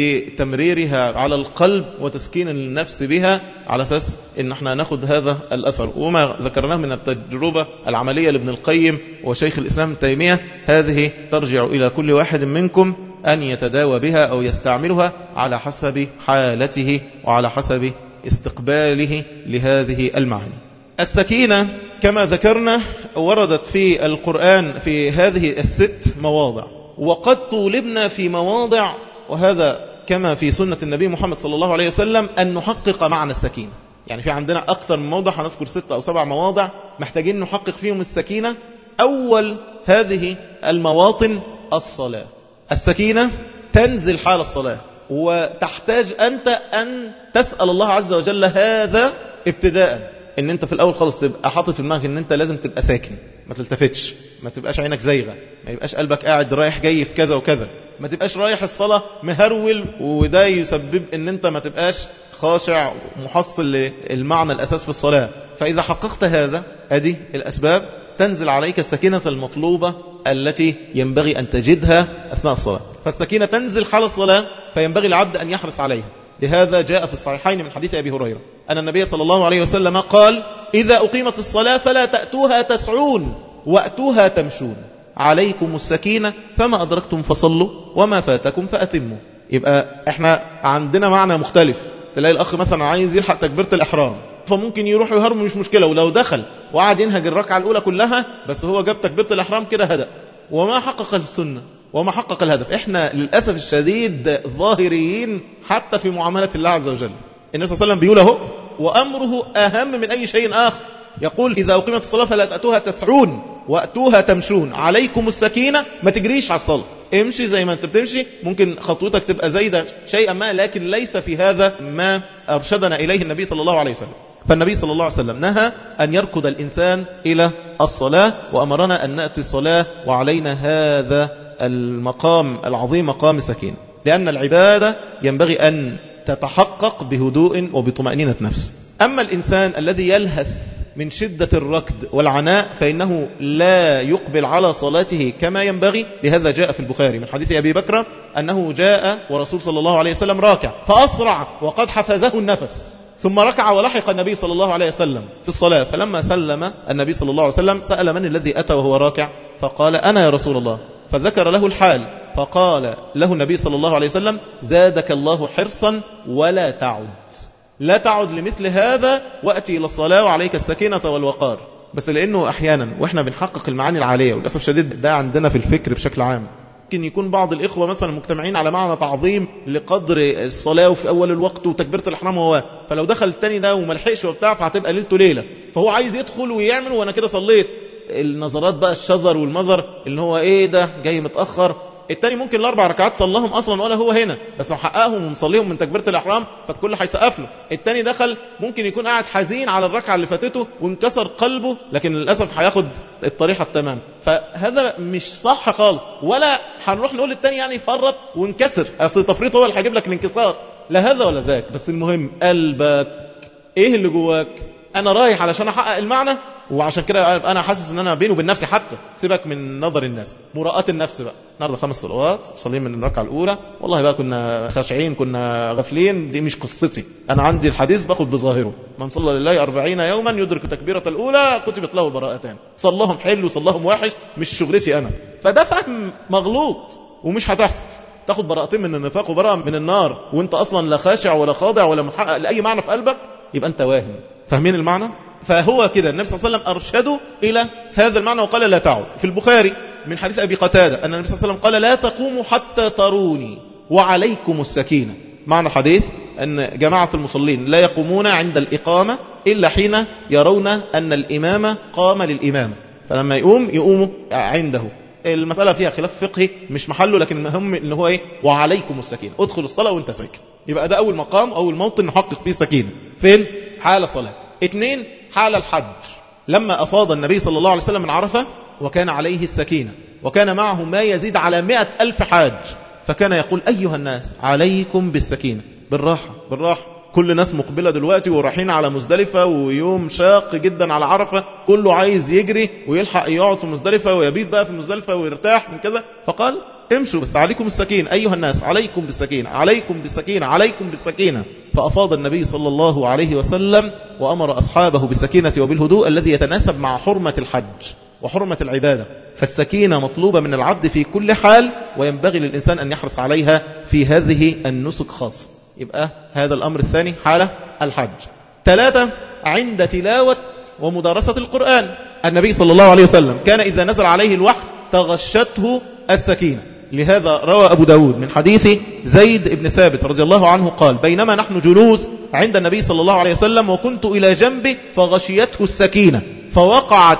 بتمريرها على القلب وتسكين النفس بها، على أساس ان احنا ناخد هذا الأثر. وما ذكرناه من التجربة العملية لابن القيم وشيخ الإسلام ابن تيمية هذه ترجع إلى كل واحد منكم أن يتداوى بها أو يستعملها على حسب حالته وعلى حسب استقباله لهذه المعاني. السكينة كما ذكرنا وردت في القرآن في هذه الست مواضع، وقد طولبنا في مواضع، وهذا كما في سنة النبي محمد صلى الله عليه وسلم أن نحقق معنى السكينة. يعني في عندنا أكثر من موضع، هنذكر ستة أو سبع مواضع محتاجين نحقق فيهم السكينة. أول هذه المواطن الصلاة. السكينة تنزل حال الصلاة، وتحتاج أنت أن تسأل الله عز وجل هذا ابتداءً، ان انت في الاول خالص تبقى حاطط في دماغك ان انت لازم تبقى ساكن، ما تلتفتش، ما تبقاش عينك زايغه، ما يبقاش قلبك قاعد رايح جاي في كذا وكذا، ما تبقاش رايح الصلاه مهرول، وده يسبب ان انت ما تبقاش خاشع محصل للمعنى الاساس في الصلاه. فاذا حققت هذا، ادي الاسباب، تنزل عليك السكينه المطلوبه التي ينبغي أن تجدها أثناء الصلاة. فالسكينة تنزل حال الصلاة، فينبغي العبد أن يحرص عليها. لهذا جاء في الصحيحين من حديث أبي هريرة أن النبي صلى الله عليه وسلم قال: إذا أقيمت الصلاة فلا تأتوها تسعون وأتوها تمشون، عليكم السكينة، فما أدركتم فصلوا وما فاتكم فأتموا. يبقى احنا عندنا معنى مختلف. تلاقي الأخ مثلا عايز يلحق تكبيرة الإحرام، فممكن يروح يهرم مش مشكلة، ولو دخل وقعد ينهج الركعة الأولى كلها بس هو جاب تكبيرة الإحرام كده هدأ وما حقق السنة وما حقق الهدف. احنا للأسف الشديد ظاهريين حتى في معاملة الله عز وجل. النبي صلى الله عليه وسلم بيقول اهو: وأمره أهم من أي شيء آخر. يقول: إذا أقيمت الصلاة فلا تأتوها تسعون وأتوها تمشون، عليكم السكينة. ما تجريش على الصلاة، امشي زي ما انت بتمشي. ممكن خطوتك تبقى زايدة شيئا ما، لكن ليس في هذا ما أرشدنا إليه النبي صلى الله عليه وسلم. فالنبي صلى الله عليه وسلم نهى أن يركض الإنسان إلى الصلاة، وأمرنا أن نأتي الصلاة وعلينا هذا المقام العظيم، مقام السكينة، لأن العبادة ينبغي أن تتحقق بهدوء وبطمأنينة نفس. أما الإنسان الذي يلهث من شدة الركض والعناء فإنه لا يقبل على صلاته كما ينبغي. لهذا جاء في البخاري من حديث أبي بكر أنه جاء ورسول صلى الله عليه وسلم راكع فأسرع وقد حفزه النفس، ثم ركع ولحق النبي صلى الله عليه وسلم في الصلاة. فلما سلم النبي صلى الله عليه وسلم سأل: من الذي أتى وهو راكع؟ فقال: أنا يا رسول الله. فذكر له الحال، فقال له النبي صلى الله عليه وسلم: زادك الله حرصا ولا تعد، لا تعد لمثل هذا، وأتي إلى الصلاة وعليك السكينة والوقار. بس لأنه أحيانا وإحنا بنحقق المعاني العالية، وللأسف شديد ده عندنا في الفكر بشكل عام، ممكن يكون بعض الإخوة مثلا مجتمعين على معنى تعظيم لقدر الصلاة وفي أول الوقت وتكبيرة الإحرام هو، فلو دخل التاني ده وملحقش وبتاع فهتبقى ليلته ليلة، فهو عايز يدخل ويعمل وأنا كده صليت. النظرات بقى الشذر والمظر اللي هو إيه ده جاي متأخر. التاني ممكن الأربع ركعات صلهم أصلا ولا هو هنا، بس محققهم ومصليهم من تكبيرة الإحرام فالكل هيسقف له. التاني دخل ممكن يكون قاعد حزين على الركعة اللي فاتته وانكسر قلبه، لكن للأسف هياخد الطريحة التمام. فهذا مش صح خالص، ولا هنروح نقول للتاني يعني فرط وانكسر، أصل التفريط هو اللي هيجيب لك الانكسار، لا هذا ولا ذاك. بس المهم قلبك إيه اللي جواك. أنا رايح علشان أحقق المعنى، وعشان كده أنا حاسس أن أنا بيني وبين نفسي، حتى سيبك من نظر الناس، مراءة النفس بقى. النهارده خمس صلوات صلين من الركعة الأولى، والله بقى كنا خاشعين كنا غافلين، دي مش قصتي. أنا عندي الحديث باخد بظاهره: من صلى لله أربعين يوما يدرك تكبيرة الأولى كتبت له البراءتان. صلهم حلو صلهم وحش مش شغلتي أنا. فده فهم مغلوط ومش هتحصل. تاخد براءتين من النفاق وبراءة من النار وانت أصلا لا خاشع ولا خاضع ولا محقق لأي معنى في قلبك، يبقى انت واهم. فاهمين المعنى؟ فهو كده النبي صلى الله عليه وسلم أرشده إلى هذا المعنى وقال: لا تعود. في البخاري من حديث أبي قتادة أن النبي صلى الله عليه وسلم قال: لا تقوموا حتى تروني وعليكم السكينة. معنى الحديث أن جماعة المصلين لا يقومون عند الإقامة إلا حين يرون أن الإمام قام للإمام، فلما يقوم يقوموا عنده. المسألة فيها خلاف فقهي مش محله، لكن المهم إن هو إيه؟ وعليكم السكينة، ادخل الصلاة وانت ساكن. يبقى ده أول مقام، أول موطن نحقق فيه السكينة. فين؟ حال صلاة. اثنين، حال الحج. لما أفاض النبي صلى الله عليه وسلم من عرفة وكان عليه السكينة وكان معه ما يزيد على مئة ألف حاج، فكان يقول: أيها الناس عليكم بالسكينة. بالراحة بالراحة، كل الناس مقبلة دلوقتي ورايحين على مزدلفة، ويوم شاق جدا على عرفة، كله عايز يجري ويلحق يقعد في مزدلفة ويبيت بقى في مزدلفة ويرتاح من كذا. فقال: امشوا بس عليكم السكينة، أيها الناس عليكم بالسكينة عليكم بالسكينة عليكم بالسكينة. فأفاض النبي صلى الله عليه وسلم وأمر أصحابه بالسكينة وبالهدوء الذي يتناسب مع حرمة الحج وحرمة العبادة. فالسكينة مطلوبة من العبد في كل حال، وينبغي للإنسان أن يحرص عليها في هذه النسك خاص. يبقى هذا الأمر الثاني حالة الحج. ثلاثة، عند تلاوة ومدارسة القرآن. النبي صلى الله عليه وسلم كان إذا نزل عليه الوحي تغشته السكينة. لهذا روى أبو داود من حديث زيد بن ثابت رضي الله عنه قال: بينما نحن جلوس عند النبي صلى الله عليه وسلم وكنت إلى جنبه فغشيته السكينة فوقعت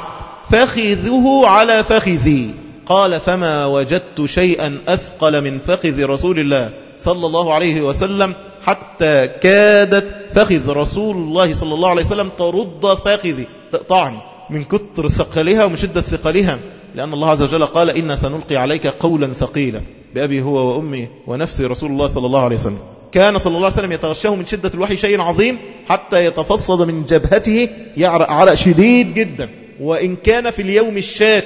فخذه على فخذي. قال: فما وجدت شيئا أثقل من فخذ رسول الله صلى الله عليه وسلم حتى كادت فخذ رسول الله صلى الله عليه وسلم ترد فخذي، تقطعني من كثر ثقلها ومن شدة ثقلها، لأن الله عز وجل قال: إنا سنلقي عليك قولا ثقيلا بأبي هو وأمي ونفسي رسول الله صلى الله عليه وسلم. كان صلى الله عليه وسلم يتغشاه من شدة الوحي شيء عظيم حتى يتفصد من جبهته، يعرق عرق شديد جدا، وإن كان في اليوم الشاتي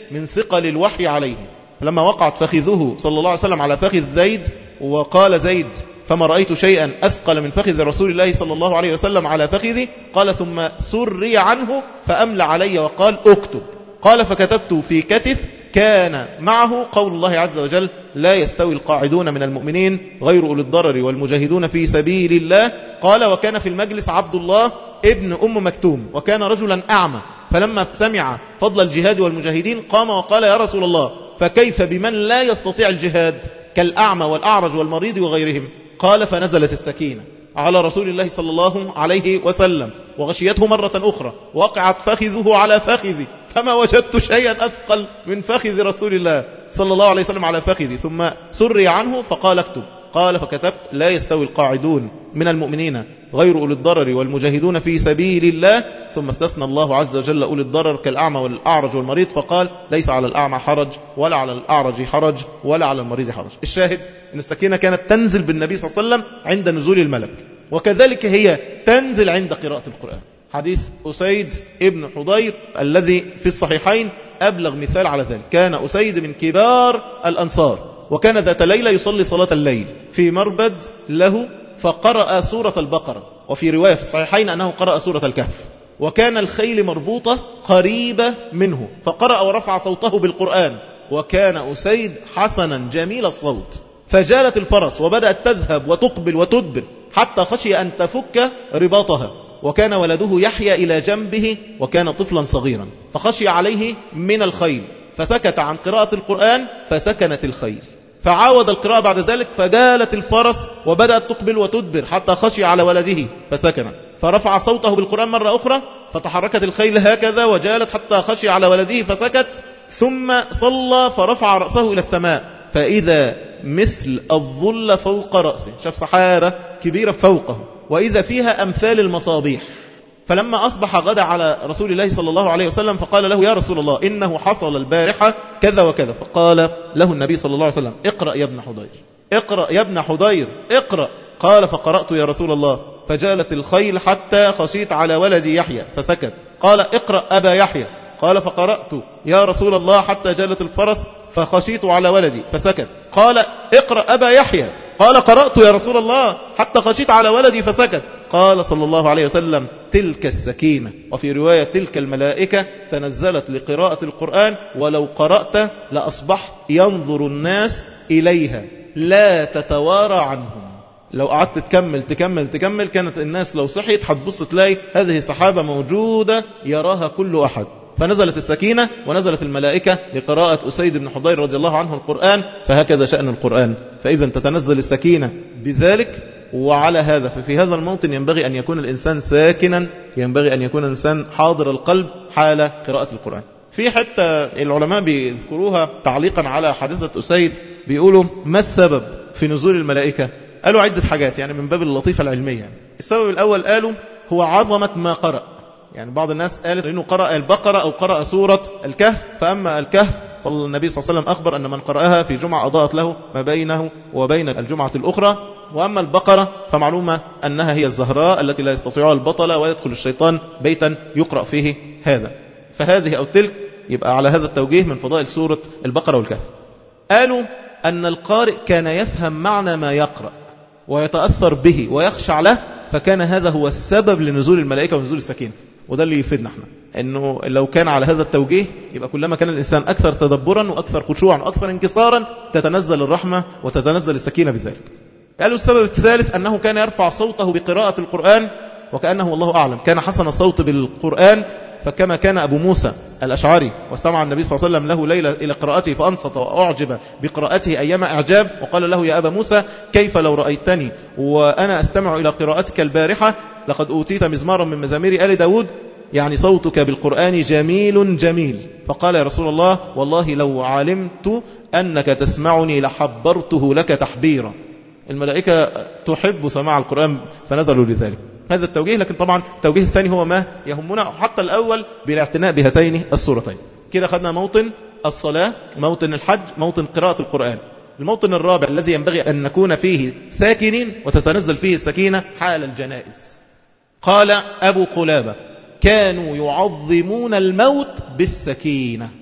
من ثقل الوحي عليه. فلما وقعت فخذه صلى الله عليه وسلم على فخذ زيد، وقال زيد فما رأيت شيئا أثقل من فخذ رسول الله صلى الله عليه وسلم على فخذي، قال ثم سري عنه فأملى علي وقال اكتب. قال فكتبت في كتف كان معه قول الله عز وجل لا يستوي القاعدون من المؤمنين غير أولي الضرر والمجاهدون في سبيل الله. قال وكان في المجلس عبد الله ابن أم مكتوم وكان رجلا أعمى، فلما سمع فضل الجهاد والمجاهدين قام وقال يا رسول الله فكيف بمن لا يستطيع الجهاد كالأعمى والأعرج والمريض وغيرهم؟ قال فنزلت السكينة على رسول الله صلى الله عليه وسلم وغشيته مرة أخرى، وقعت فخذه على فخذي فما وجدت شيئا أثقل من فخذ رسول الله صلى الله عليه وسلم على فخذي، ثم سري عنه فقال اكتب. قال فكتبت لا يستوي القاعدون من المؤمنين غير أولي الضرر والمجاهدون في سبيل الله، ثم استثنى الله عز وجل أولي الضرر كالأعمى والأعرج والمريض، فقال ليس على الأعمى حرج ولا على الأعرج حرج ولا على المريض حرج. الشاهد أن السكينة كانت تنزل بالنبي صلى الله عليه وسلم عند نزول الملك، وكذلك هي تنزل عند قراءة القرآن. حديث أسيد ابن حضير الذي في الصحيحين أبلغ مثال على ذلك. كان أسيد من كبار الأنصار، وكان ذات ليلة يصلي صلاة الليل في مربد له فقرأ سورة البقرة، وفي رواية في الصحيحين أنه قرأ سورة الكهف، وكان الخيل مربوطة قريبة منه فقرأ ورفع صوته بالقرآن، وكان أسيد حسنا جميل الصوت، فجالت الفرس وبدأت تذهب وتقبل وتدبر حتى خشي أن تفك رباطها، وكان ولده يحيى إلى جنبه وكان طفلا صغيرا، فخشي عليه من الخيل فسكت عن قراءة القرآن فسكنت الخيل، فعاود القراءة بعد ذلك فجالت الفرس وبدأت تقبل وتدبر حتى خشي على ولده فسكن، فرفع صوته بالقرآن مرة أخرى فتحركت الخيل هكذا وجالت حتى خشي على ولده فسكت، ثم صلى فرفع رأسه إلى السماء فإذا مثل الظل فوق رأسه، شاف سحابة كبيرة فوقه وإذا فيها أمثال المصابيح. فلما أصبح غدا على رسول الله صلى الله عليه وسلم فقال له يا رسول الله إنه حصل البارحة كذا وكذا، فقال له النبي صلى الله عليه وسلم اقرأ يا ابن حضير، اقرأ يا ابن حضير، اقرأ. قال فقرأت يا رسول الله فجالت الخيل حتى خشيت على ولدي يحيى فسكت. قال اقرأ أبا يحيى. قال فقرأت يا رسول الله حتى جالت الفرس فخشيت على ولدي فسكت. قال اقرأ أبا يحيى. قال قرأت يا رسول الله حتى خشيت على ولدي فسكت. قال صلى الله عليه وسلم تلك السكينة، وفي رواية تلك الملائكة تنزلت لقراءة القرآن، ولو قرأت لأصبحت ينظر الناس إليها لا تتوارى عنهم. لو قعدت تكمل تكمل تكمل كانت الناس لو صحيت هتبص تلاقي هذه السحابة موجودة يراها كل أحد. فنزلت السكينة ونزلت الملائكة لقراءة أسيد بن حضير رضي الله عنه القرآن، فهكذا شأن القرآن. فإذا تتنزل السكينة بذلك. وعلى هذا ففي هذا الموطن ينبغي أن يكون الإنسان ساكنا، ينبغي أن يكون الإنسان حاضر القلب حال قراءة القرآن. في حتى العلماء بيذكروها تعليقا على حادثة أسيد، بيقولوا ما السبب في نزول الملائكة؟ قالوا عدة حاجات يعني من باب اللطيفة العلمية. السبب الأول قالوا هو عظمة ما قرأ، يعني بعض الناس قالت إنه قرأ البقرة أو قرأ سورة الكهف، فأما الكهف فالنبي صلى الله عليه وسلم أخبر أن من قرأها في جمعة أضاءت له ما بينه وبين الجمعة الأخرى، وأما البقرة فمعلومة أنها هي الزهراء التي لا يستطيعها البطلة ويدخل الشيطان بيتا يقرأ فيه هذا، فهذه أو تلك يبقى على هذا التوجيه من فضائل سورة البقرة والكهف. قالوا أن القارئ كان يفهم معنى ما يقرأ ويتأثر به ويخشع له، فكان هذا هو السبب لنزول الملائكة ونزول السكينة. وده اللي يفيدنا احنا، انه لو كان على هذا التوجيه يبقى كلما كان الانسان اكثر تدبرا واكثر خشوعا واكثر انكسارا تتنزل الرحمة وتتنزل السكينة بذلك. قالوا السبب الثالث انه كان يرفع صوته بقراءة القرآن، وكأنه والله اعلم كان حسن الصوت بالقرآن، فكما كان أبو موسى الأشعري واستمع النبي صلى الله عليه وسلم له ليلة إلى قراءته فأنصت وأعجب بقراءته أيام إعجاب، وقال له يا أبا موسى كيف لو رأيتني وأنا أستمع إلى قراءتك البارحة، لقد أوتيت مزمارا من مزامير آل داود، يعني صوتك بالقرآن جميل جميل. فقال يا رسول الله والله لو علمت أنك تسمعني لحبرته لك تحبيرا. الملائكة تحب سماع القرآن فنزلوا لذلك. هذا التوجيه. لكن طبعا التوجيه الثاني هو ما يهمنا، حتى الأول بالاعتناء بهاتين السورتين. كده خدنا موطن الصلاة، موطن الحج، موطن قراءة القرآن. الموطن الرابع الذي ينبغي أن نكون فيه ساكنين وتتنزل فيه السكينة حال الجنائز. قال أبو قلابة كانوا يعظمون الموت بالسكينة.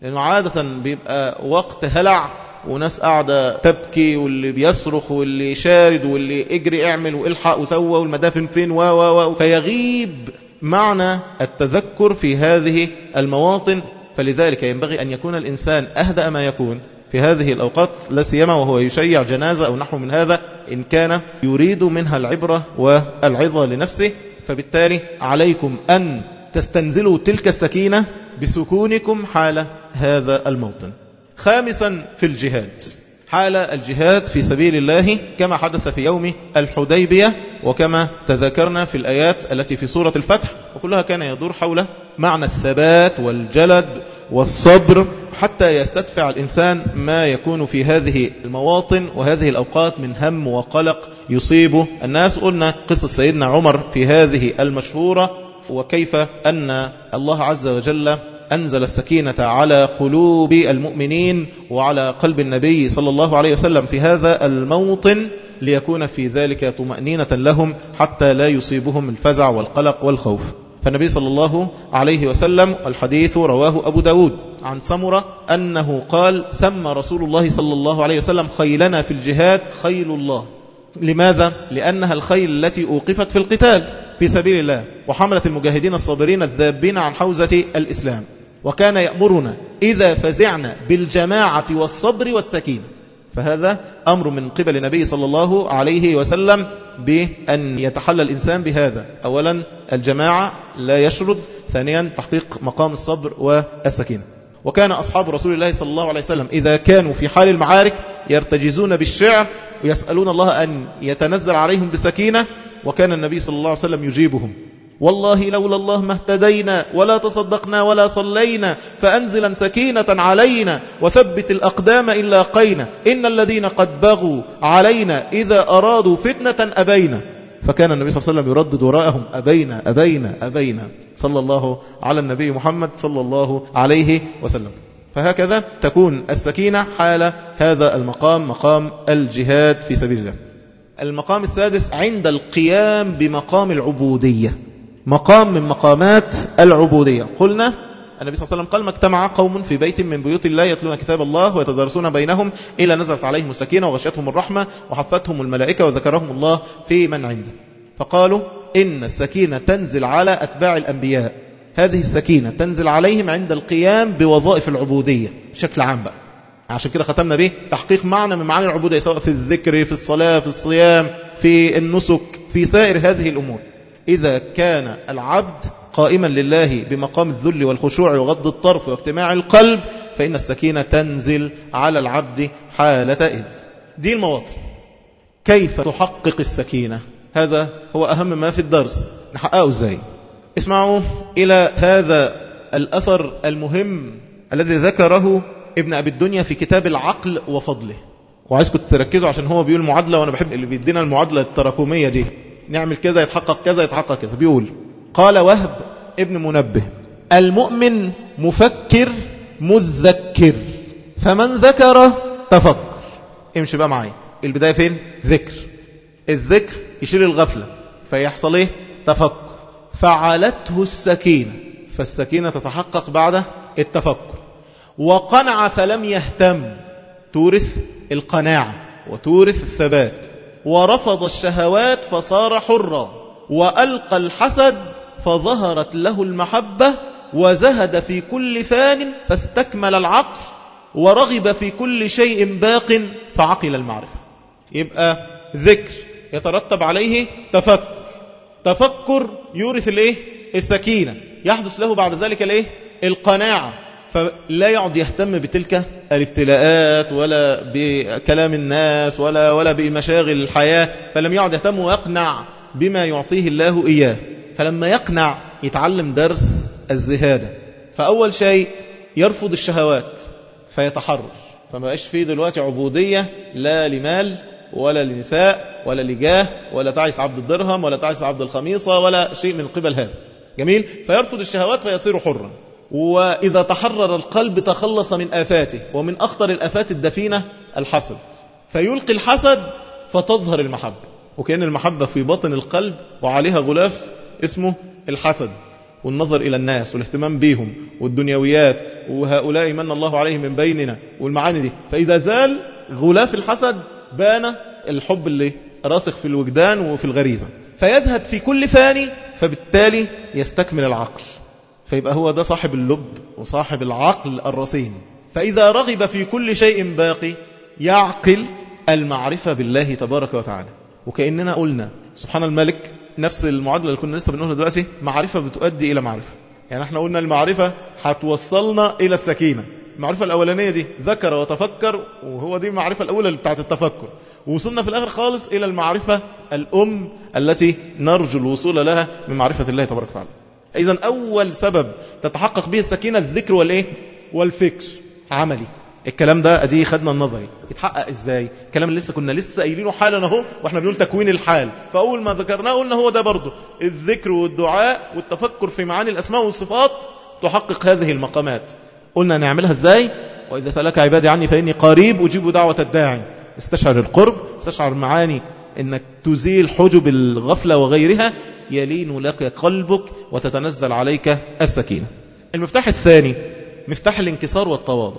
لأنه عادة بيبقى وقت هلع وناس قاعدة تبكي واللي بيصرخ واللي شارد واللي اجري اعمل والحق وسوى والمدافن فين و و و فيغيب معنى التذكر في هذه المواطن. فلذلك ينبغي أن يكون الإنسان أهدأ ما يكون في هذه الأوقات، لا سيما وهو يشيع جنازة أو نحو من هذا، إن كان يريد منها العبرة والعظة لنفسه. فبالتالي عليكم أن تستنزلوا تلك السكينة بسكونكم حال هذا الموطن. خامسا في الجهاد، حال الجهاد في سبيل الله كما حدث في يوم الحديبية، وكما تذكرنا في الآيات التي في سورة الفتح، وكلها كان يدور حول معنى الثبات والجلد والصبر حتى يستدفع الإنسان ما يكون في هذه المواطن وهذه الأوقات من هم وقلق يصيب الناس. قلنا قصة سيدنا عمر في هذه المشهورة، وكيف أن الله عز وجل أنزل السكينة على قلوب المؤمنين وعلى قلب النبي صلى الله عليه وسلم في هذا الموطن ليكون في ذلك طمأنينة لهم حتى لا يصيبهم الفزع والقلق والخوف. فالنبي صلى الله عليه وسلم، الحديث رواه أبو داود عن سمرة أنه قال: سمى رسول الله صلى الله عليه وسلم خيلنا في الجهاد خيل الله. لماذا؟ لأنها الخيل التي أوقفت في القتال في سبيل الله، وحملة المجاهدين الصابرين الذابين عن حوزة الإسلام. وكان يأمرنا إذا فزعنا بالجماعة والصبر والسكينة. فهذا أمر من قبل النبي صلى الله عليه وسلم بأن يتحلى الإنسان بهذا: أولا الجماعة لا يشرد، ثانيا تحقيق مقام الصبر والسكينة. وكان أصحاب رسول الله صلى الله عليه وسلم إذا كانوا في حال المعارك يرتجزون بالشعر ويسألون الله أن يتنزل عليهم بسكينة، وكان النبي صلى الله عليه وسلم يجيبهم: والله لولا الله ما اهتدينا ولا تصدقنا ولا صلينا، فأنزلا سكينة علينا وثبت الأقدام إن لاقينا، إن الذين قد بغوا علينا إذا أرادوا فتنة أبينا. فكان النبي صلى الله عليه وسلم يردد وراءهم: أبينا أبينا أبينا، صلى الله على النبي محمد صلى الله عليه وسلم. فهكذا تكون السكينة حال هذا المقام، مقام الجهاد في سبيل الله. المقام السادس عند القيام بمقام العبودية، مقام من مقامات العبودية. قلنا النبي صلى الله عليه وسلم قال: ما اجتمع قوم في بيت من بيوت الله يتلون كتاب الله ويتدارسون بينهم إلا نزلت عليهم السكينة وغشيتهم الرحمة وحفتهم الملائكة وذكرهم الله في من عنده. فقالوا إن السكينة تنزل على أتباع الأنبياء، هذه السكينة تنزل عليهم عند القيام بوظائف العبودية بشكل عام بقى. عشان كده ختمنا به تحقيق معنى من معاني العبودية، سواء في الذكر، في الصلاة، في الصيام، في النسك، في سائر هذه الأمور. إذا كان العبد قائما لله بمقام الذل والخشوع وغض الطرف واجتماع القلب، فإن السكينة تنزل على العبد حالة إذ. دي المواطن. كيف تحقق السكينة؟ هذا هو أهم ما في الدرس. نحققه إزاي؟ اسمعوا إلى هذا الأثر المهم الذي ذكره ابن أبي الدنيا في كتاب العقل وفضله. وعايزكم تركزوا عشان هو بيقول معادلة، وأنا بحب اللي بيدينا المعادلة التراكمية دي، نعمل كذا يتحقق كذا يتحقق كذا. بيقول: قال وهب ابن منبه: المؤمن مفكر مذكر، فمن ذكر تفكر. امشي بقى معايا، البداية فين؟ ذكر. الذكر يشيل الغفلة فيحصل ايه؟ تفكر. فعلته السكينة، فالسكينة تتحقق بعد التفكر. وقنع فلم يهتم، تورث القناعة وتورث الثبات. ورفض الشهوات فصار حرا. وألقى الحسد فظهرت له المحبة. وزهد في كل فان فاستكمل العقل. ورغب في كل شيء باق فعقل المعرفة. يبقى ذكر يترتب عليه تفكر، تفكر يورث الايه؟ السكينة. يحدث له بعد ذلك الايه؟ القناعة، فلا يعد يهتم بتلك الابتلاءات ولا بكلام الناس ولا ولا بمشاغل الحياة، فلم يعد يهتم ويقنع بما يعطيه الله إياه. فلما يقنع يتعلم درس الزهادة. فأول شيء يرفض الشهوات فيتحرر، فما بقاش فيه دلوقتي عبودية لا لمال ولا لنساء ولا لجاه ولا تعيس عبد الدرهم ولا تعيس عبد الخميصة ولا شيء من قبل هذا. جميل. فيرفض الشهوات فيصير حرا. وإذا تحرر القلب تخلص من آفاته، ومن أخطر الآفات الدفينة الحسد، فيلقي الحسد فتظهر المحبة. وكأن المحبة في باطن القلب وعليها غلاف اسمه الحسد، والنظر إلى الناس والاهتمام بهم والدنيويات وهؤلاء من الله عليهم من بيننا والمعاني دي. فإذا زال غلاف الحسد بان الحب اللي راسخ في الوجدان وفي الغريزة، فيزهد في كل فاني، فبالتالي يستكمل العقل، فيبقى هو ده صاحب اللب وصاحب العقل الرصين. فإذا رغب في كل شيء باقي يعقل المعرفة بالله تبارك وتعالى. وكأننا قلنا سبحان الملك، نفس المعادلة اللي كنا لسه بنقولها دلوقتي، معرفة بتؤدي إلى معرفة. يعني احنا قلنا المعرفة هتوصلنا إلى السكينة. المعرفة الأولانية دي ذكر وتفكر، وهو دي المعرفة الأولى اللي بتاعت التفكر، ووصلنا في الآخر خالص إلى المعرفة الأم التي نرجو الوصول لها من معرفة الله تبارك وتعالى. إذن أول سبب تتحقق به السكينة الذكر والإيه؟ والفكر عملي. الكلام ده أدي خدنا النظري، يتحقق إزاي؟ الكلام اللي لسه كنا لسه قايلينه حالا اهو، وإحنا بنقول تكوين الحال. فأول ما ذكرناه قلنا هو ده برضه الذكر والدعاء والتفكر في معاني الأسماء والصفات تحقق هذه المقامات. قلنا نعملها إزاي؟ وإذا سألك عبادي عني فإني قريب أجيب دعوة الداعي. استشعر القرب، استشعر معاني إنك تزيل حجب الغفلة وغيرها، يلين لك قلبك وتتنزل عليك السكينة. المفتاح الثاني مفتاح الانكسار والتواضع،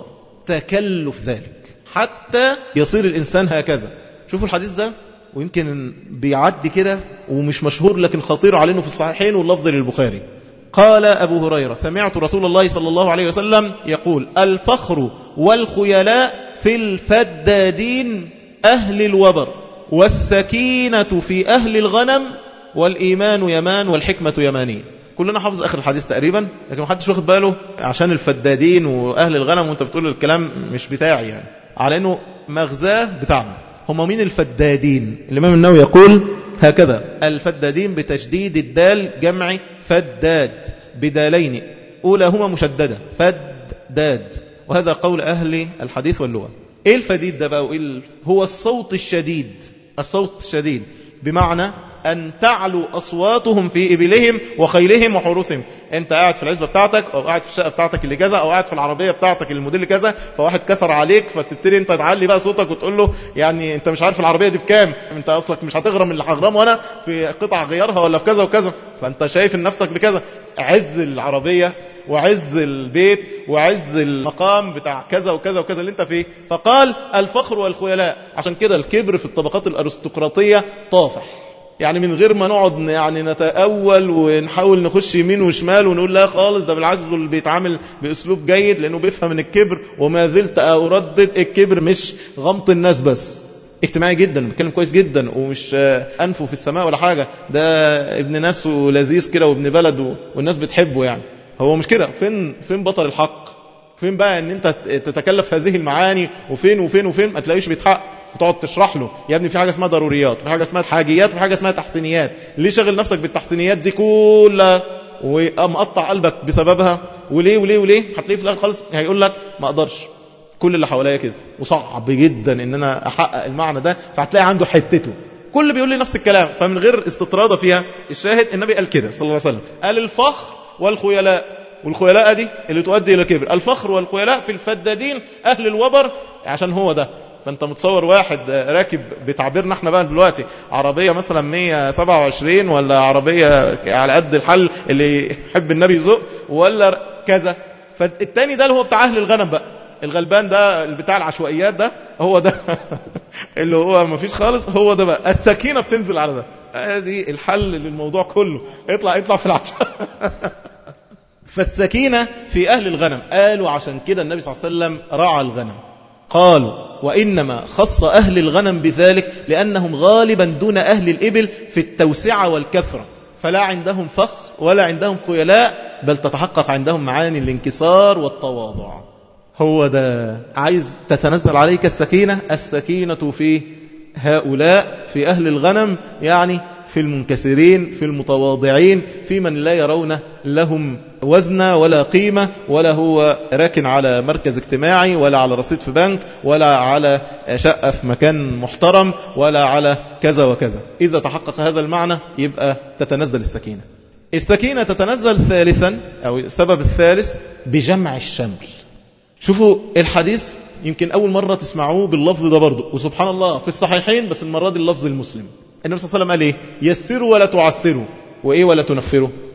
تكلف ذلك حتى يصير الإنسان هكذا. شوفوا الحديث ده، ويمكن بيعدي كده ومش مشهور لكن خطير علينا في الصحيحين واللفظ للبخاري. قال أبو هريرة: سمعت رسول الله صلى الله عليه وسلم يقول: الفخر والخيلاء في الفدادين أهل الوبر، والسكينة في أهل الغنم، والإيمان يمان والحكمة يمانية. كلنا حافظ آخر الحديث تقريبا، لكن ما حدش واخد باله عشان الفدادين وأهل الغنم وانت بتقول الكلام مش بتاعي، يعني على أنه مغزاه بتاعنا. هم مين الفدادين؟ الإمام النووي يقول هكذا: الفدادين بتشديد الدال، جمع فداد بدالين أولاهما مشددة، فداد. وهذا قول أهل الحديث واللغة. إيه الفديد ده بقى؟ وإيه هو الصوت الشديد؟ الصوت الشديد بمعنى أن تعلو أصواتهم في إبلهم وخيلهم وحروسهم. أنت قاعد في العزبة بتاعتك، أو قاعد في الشقة بتاعتك اللي كذا، أو قاعد في العربية بتاعتك الموديل كذا، فواحد كسر عليك فتبتدي أنت تعلي بقى صوتك وتقول له يعني أنت مش عارف العربية دي بكام، أنت أصلك مش هتغرم اللي هغرمه أنا في قطع غيارها ولا في كذا وكذا، فأنت شايف نفسك بكذا. عز العربية وعز البيت وعز المقام بتاع كذا وكذا وكذا اللي انت فيه. فقال الفخر والخيلاء. عشان كده الكبر في الطبقات الأرستقراطية طافح، يعني من غير ما نقعد يعني نتأول ونحاول نخش يمين وشمال ونقول لا خالص، ده بالعكس دول بيتعامل بأسلوب جيد لأنه بيفهم من الكبر. وما زلت أردد، الكبر مش غمط الناس بس، اجتماعي جدا، بيتكلم كويس جدا ومش أنفه في السماء ولا حاجة، ده ابن ناس ولذيذ كده وابن بلد والناس بتحبه. يعني هو مش كده. فين فين بطل الحق؟ فين بقى ان انت تتكلف هذه المعاني؟ وفين وفين وفين ما تلاقيش بيتحقق. وتقعد تشرح له يا ابني في حاجة اسمها ضروريات، وفي حاجة اسمها حاجيات، وفي حاجة اسمها تحسينيات. ليه شغل نفسك بالتحسينيات دي كلها ومقطع قلبك بسببها؟ وليه وليه وليه؟ هتلاقيه في الاخر خالص هيقول لك ما اقدرش، كل اللي حواليا كده، وصعب جدا ان انا احقق المعنى ده. فهتلاقي عنده حتته، كل بيقول لي نفس الكلام. فمن غير استطرادة فيها، الشاهد النبي قال كده صلى الله عليه وسلم، قال الفخر والخيلاء. والخيلاء دي اللي تؤدي الى الكبر. الفخر والخيلاء في الفدادين اهل الوبر، عشان هو ده. فانت متصور واحد راكب بتعبيرنا احنا بقى دلوقتي عربية مثلا مية وسبعة وعشرين، ولا عربية على قد الحل اللي يحب النبي يزق، ولا كذا. فالتاني ده اللي هو بتاع اهل الغنم بقى، الغلبان ده بتاع العشوائيات ده، هو ده اللي هو ما فيش خالص، هو ده بقى السكينة بتنزل على ده. ادي الحل للموضوع كله، اطلع اطلع في العشاء. فالسكينة في أهل الغنم. قالوا عشان كده النبي صلى الله عليه وسلم رعى الغنم. قالوا وإنما خص أهل الغنم بذلك لأنهم غالبا دون أهل الإبل في التوسعة والكثرة، فلا عندهم فخر ولا عندهم خيلاء، بل تتحقق عندهم معاني الانكسار والتواضع. هو ده عايز تتنزل عليك السكينة. السكينة في هؤلاء، في أهل الغنم، يعني في المنكسرين، في المتواضعين، في من لا يرون لهم وزنة ولا قيمة، ولا هو راكن على مركز اجتماعي، ولا على رصيد في بنك، ولا على شقة في مكان محترم، ولا على كذا وكذا. إذا تحقق هذا المعنى يبقى تتنزل السكينة. السكينة تتنزل ثالثا، أو السبب الثالث، بجمع الشمل. شوفوا الحديث يمكن أول مرة تسمعوه باللفظ ده برضو، وسبحان الله في الصحيحين، بس المرة دي اللفظ المسلم. النبي صلى الله عليه وسلم قال إيه؟ يسروا ولا تعسروا، وإيه ولا تنفروا.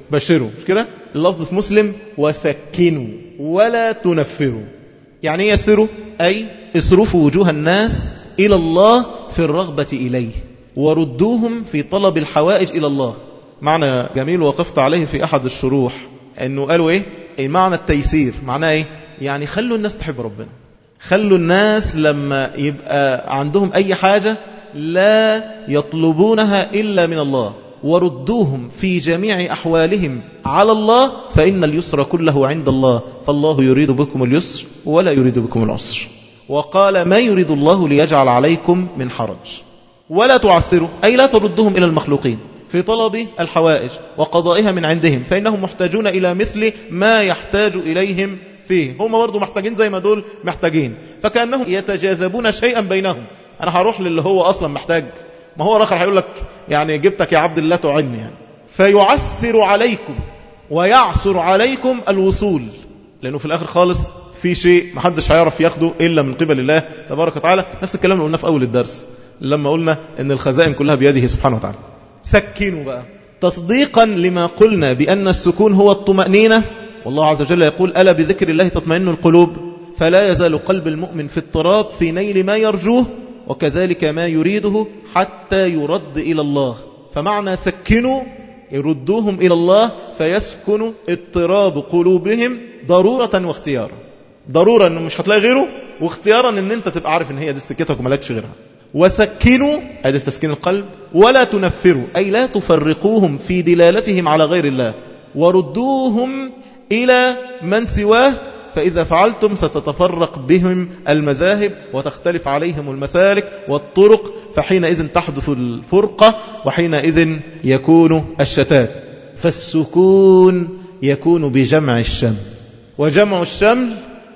بشروا، مش كده؟ اللفظ في مسلم وسكنوا ولا تنفروا. يعني ايه يسروا؟ أي اصرفوا وجوه الناس إلى الله في الرغبة إليه، وردوهم في طلب الحوائج إلى الله. معنى جميل وقفت عليه في أحد الشروح، أنه قالوا إيه؟ أي معنى التيسير، معناه إيه؟ يعني خلوا الناس تحب ربنا، خلوا الناس لما يبقى عندهم أي حاجة لا يطلبونها إلا من الله، وردوهم في جميع أحوالهم على الله، فإن اليسر كله عند الله، فالله يريد بكم اليسر ولا يريد بكم العسر. وقال ما يريد الله ليجعل عليكم من حرج ولا تعسروا، أي لا تردهم إلى المخلوقين في طلب الحوائج وقضائها من عندهم، فإنهم محتاجون إلى مثل ما يحتاج إليهم فيه. هم برضو محتاجين زي ما دول محتاجين، فكأنهم يتجاذبون شيئا بينهم. أنا هروح للي هو أصلا محتاج، ما هو الآخر هيقول لك يعني جبتك يا عبد الله تعني يعني. فيعسر عليكم ويعسر عليكم الوصول، لأنه في الآخر خالص في شيء محدش هيعرف ياخده إلا من قبل الله تبارك وتعالى. نفس الكلام اللي قلنا في أول الدرس لما قلنا إن الخزائن كلها بيده سبحانه وتعالى. سكنوا بقى تصديقا لما قلنا بأن السكون هو الطمأنينة، والله عز وجل يقول ألا بذكر الله تطمئن القلوب، فلا يزال قلب المؤمن في اضطراب في نيل ما يرجوه، وكذلك ما يريده حتى يرد إلى الله. فمعنى سكنوا يردوهم إلى الله فيسكن اضطراب قلوبهم ضرورة واختيارا. ضرورة أنه مش هتلاقي غيره، واختيارا أن أنت تبقى عارف أن هي دي سكتك وملكش غيرها. وسكنوا أي تسكين القلب، ولا تنفروا أي لا تفرقوهم في دلالتهم على غير الله، وردوهم إلى من سواه، فإذا فعلتم ستتفرق بهم المذاهب وتختلف عليهم المسالك والطرق، فحينئذ تحدث الفرقة وحينئذ يكون الشتات. فالسكون يكون بجمع الشمل، وجمع الشمل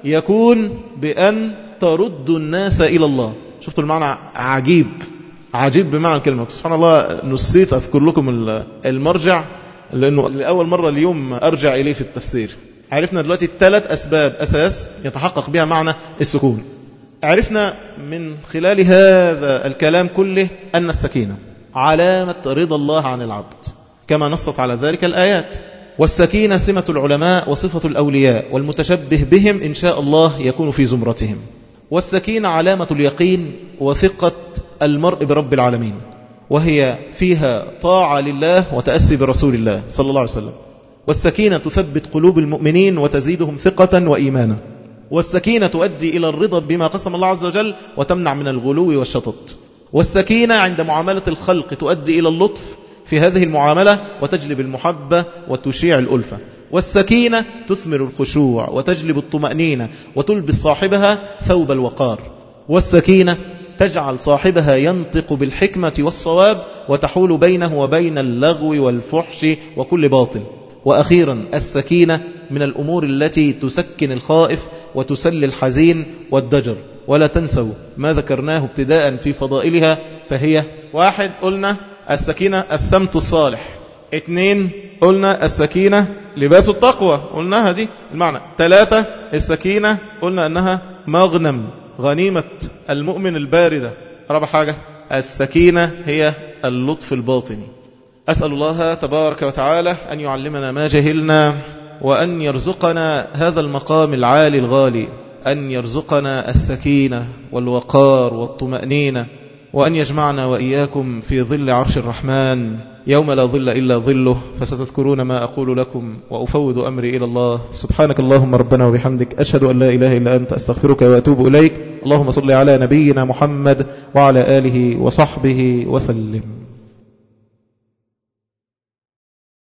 يكون بأن ترد الناس إلى الله. شفتوا المعنى عجيب، عجيب بمعنى الكلمة. سبحان الله نسيت أذكر لكم المرجع، لأنه لأول مرة اليوم أرجع إليه في التفسير. عرفنا دلوقتي الثلاث أسباب أساس يتحقق بها معنى السكون. عرفنا من خلال هذا الكلام كله أن السكينة علامة رضا الله عن العبد كما نصت على ذلك الآيات. والسكينة سمة العلماء وصفة الأولياء، والمتشبه بهم إن شاء الله يكون في زمرتهم. والسكينة علامة اليقين وثقة المرء برب العالمين، وهي فيها طاعة لله وتأسي برسول الله صلى الله عليه وسلم. والسكينة تثبت قلوب المؤمنين وتزيدهم ثقة وإيمانا. والسكينة تؤدي إلى الرضا بما قسم الله عز وجل وتمنع من الغلو والشطط. والسكينة عند معاملة الخلق تؤدي إلى اللطف في هذه المعاملة وتجلب المحبة وتشيع الألفة. والسكينة تثمر الخشوع وتجلب الطمأنينة وتلبس صاحبها ثوب الوقار. والسكينة تجعل صاحبها ينطق بالحكمة والصواب وتحول بينه وبين اللغو والفحش وكل باطل. وأخيرا السكينة من الأمور التي تسكن الخائف وتسلي الحزين والضجر. ولا تنسوا ما ذكرناه ابتداء في فضائلها، فهي واحد قلنا السكينة السمت الصالح، اثنين قلنا السكينة لباس التقوى، قلناها دي المعنى. ثلاثة السكينة قلنا أنها مغنم غنيمة المؤمن الباردة. رابع حاجة السكينة هي اللطف الباطني. أسأل الله تبارك وتعالى أن يعلمنا ما جهلنا، وأن يرزقنا هذا المقام العالي الغالي، أن يرزقنا السكينة والوقار والطمأنينة، وأن يجمعنا وإياكم في ظل عرش الرحمن يوم لا ظل إلا ظله. فستذكرون ما أقول لكم وأفوض أمري إلى الله. سبحانك اللهم ربنا وبحمدك، أشهد أن لا إله إلا أنت، أستغفرك وأتوب إليك. اللهم صل على نبينا محمد وعلى آله وصحبه وسلم.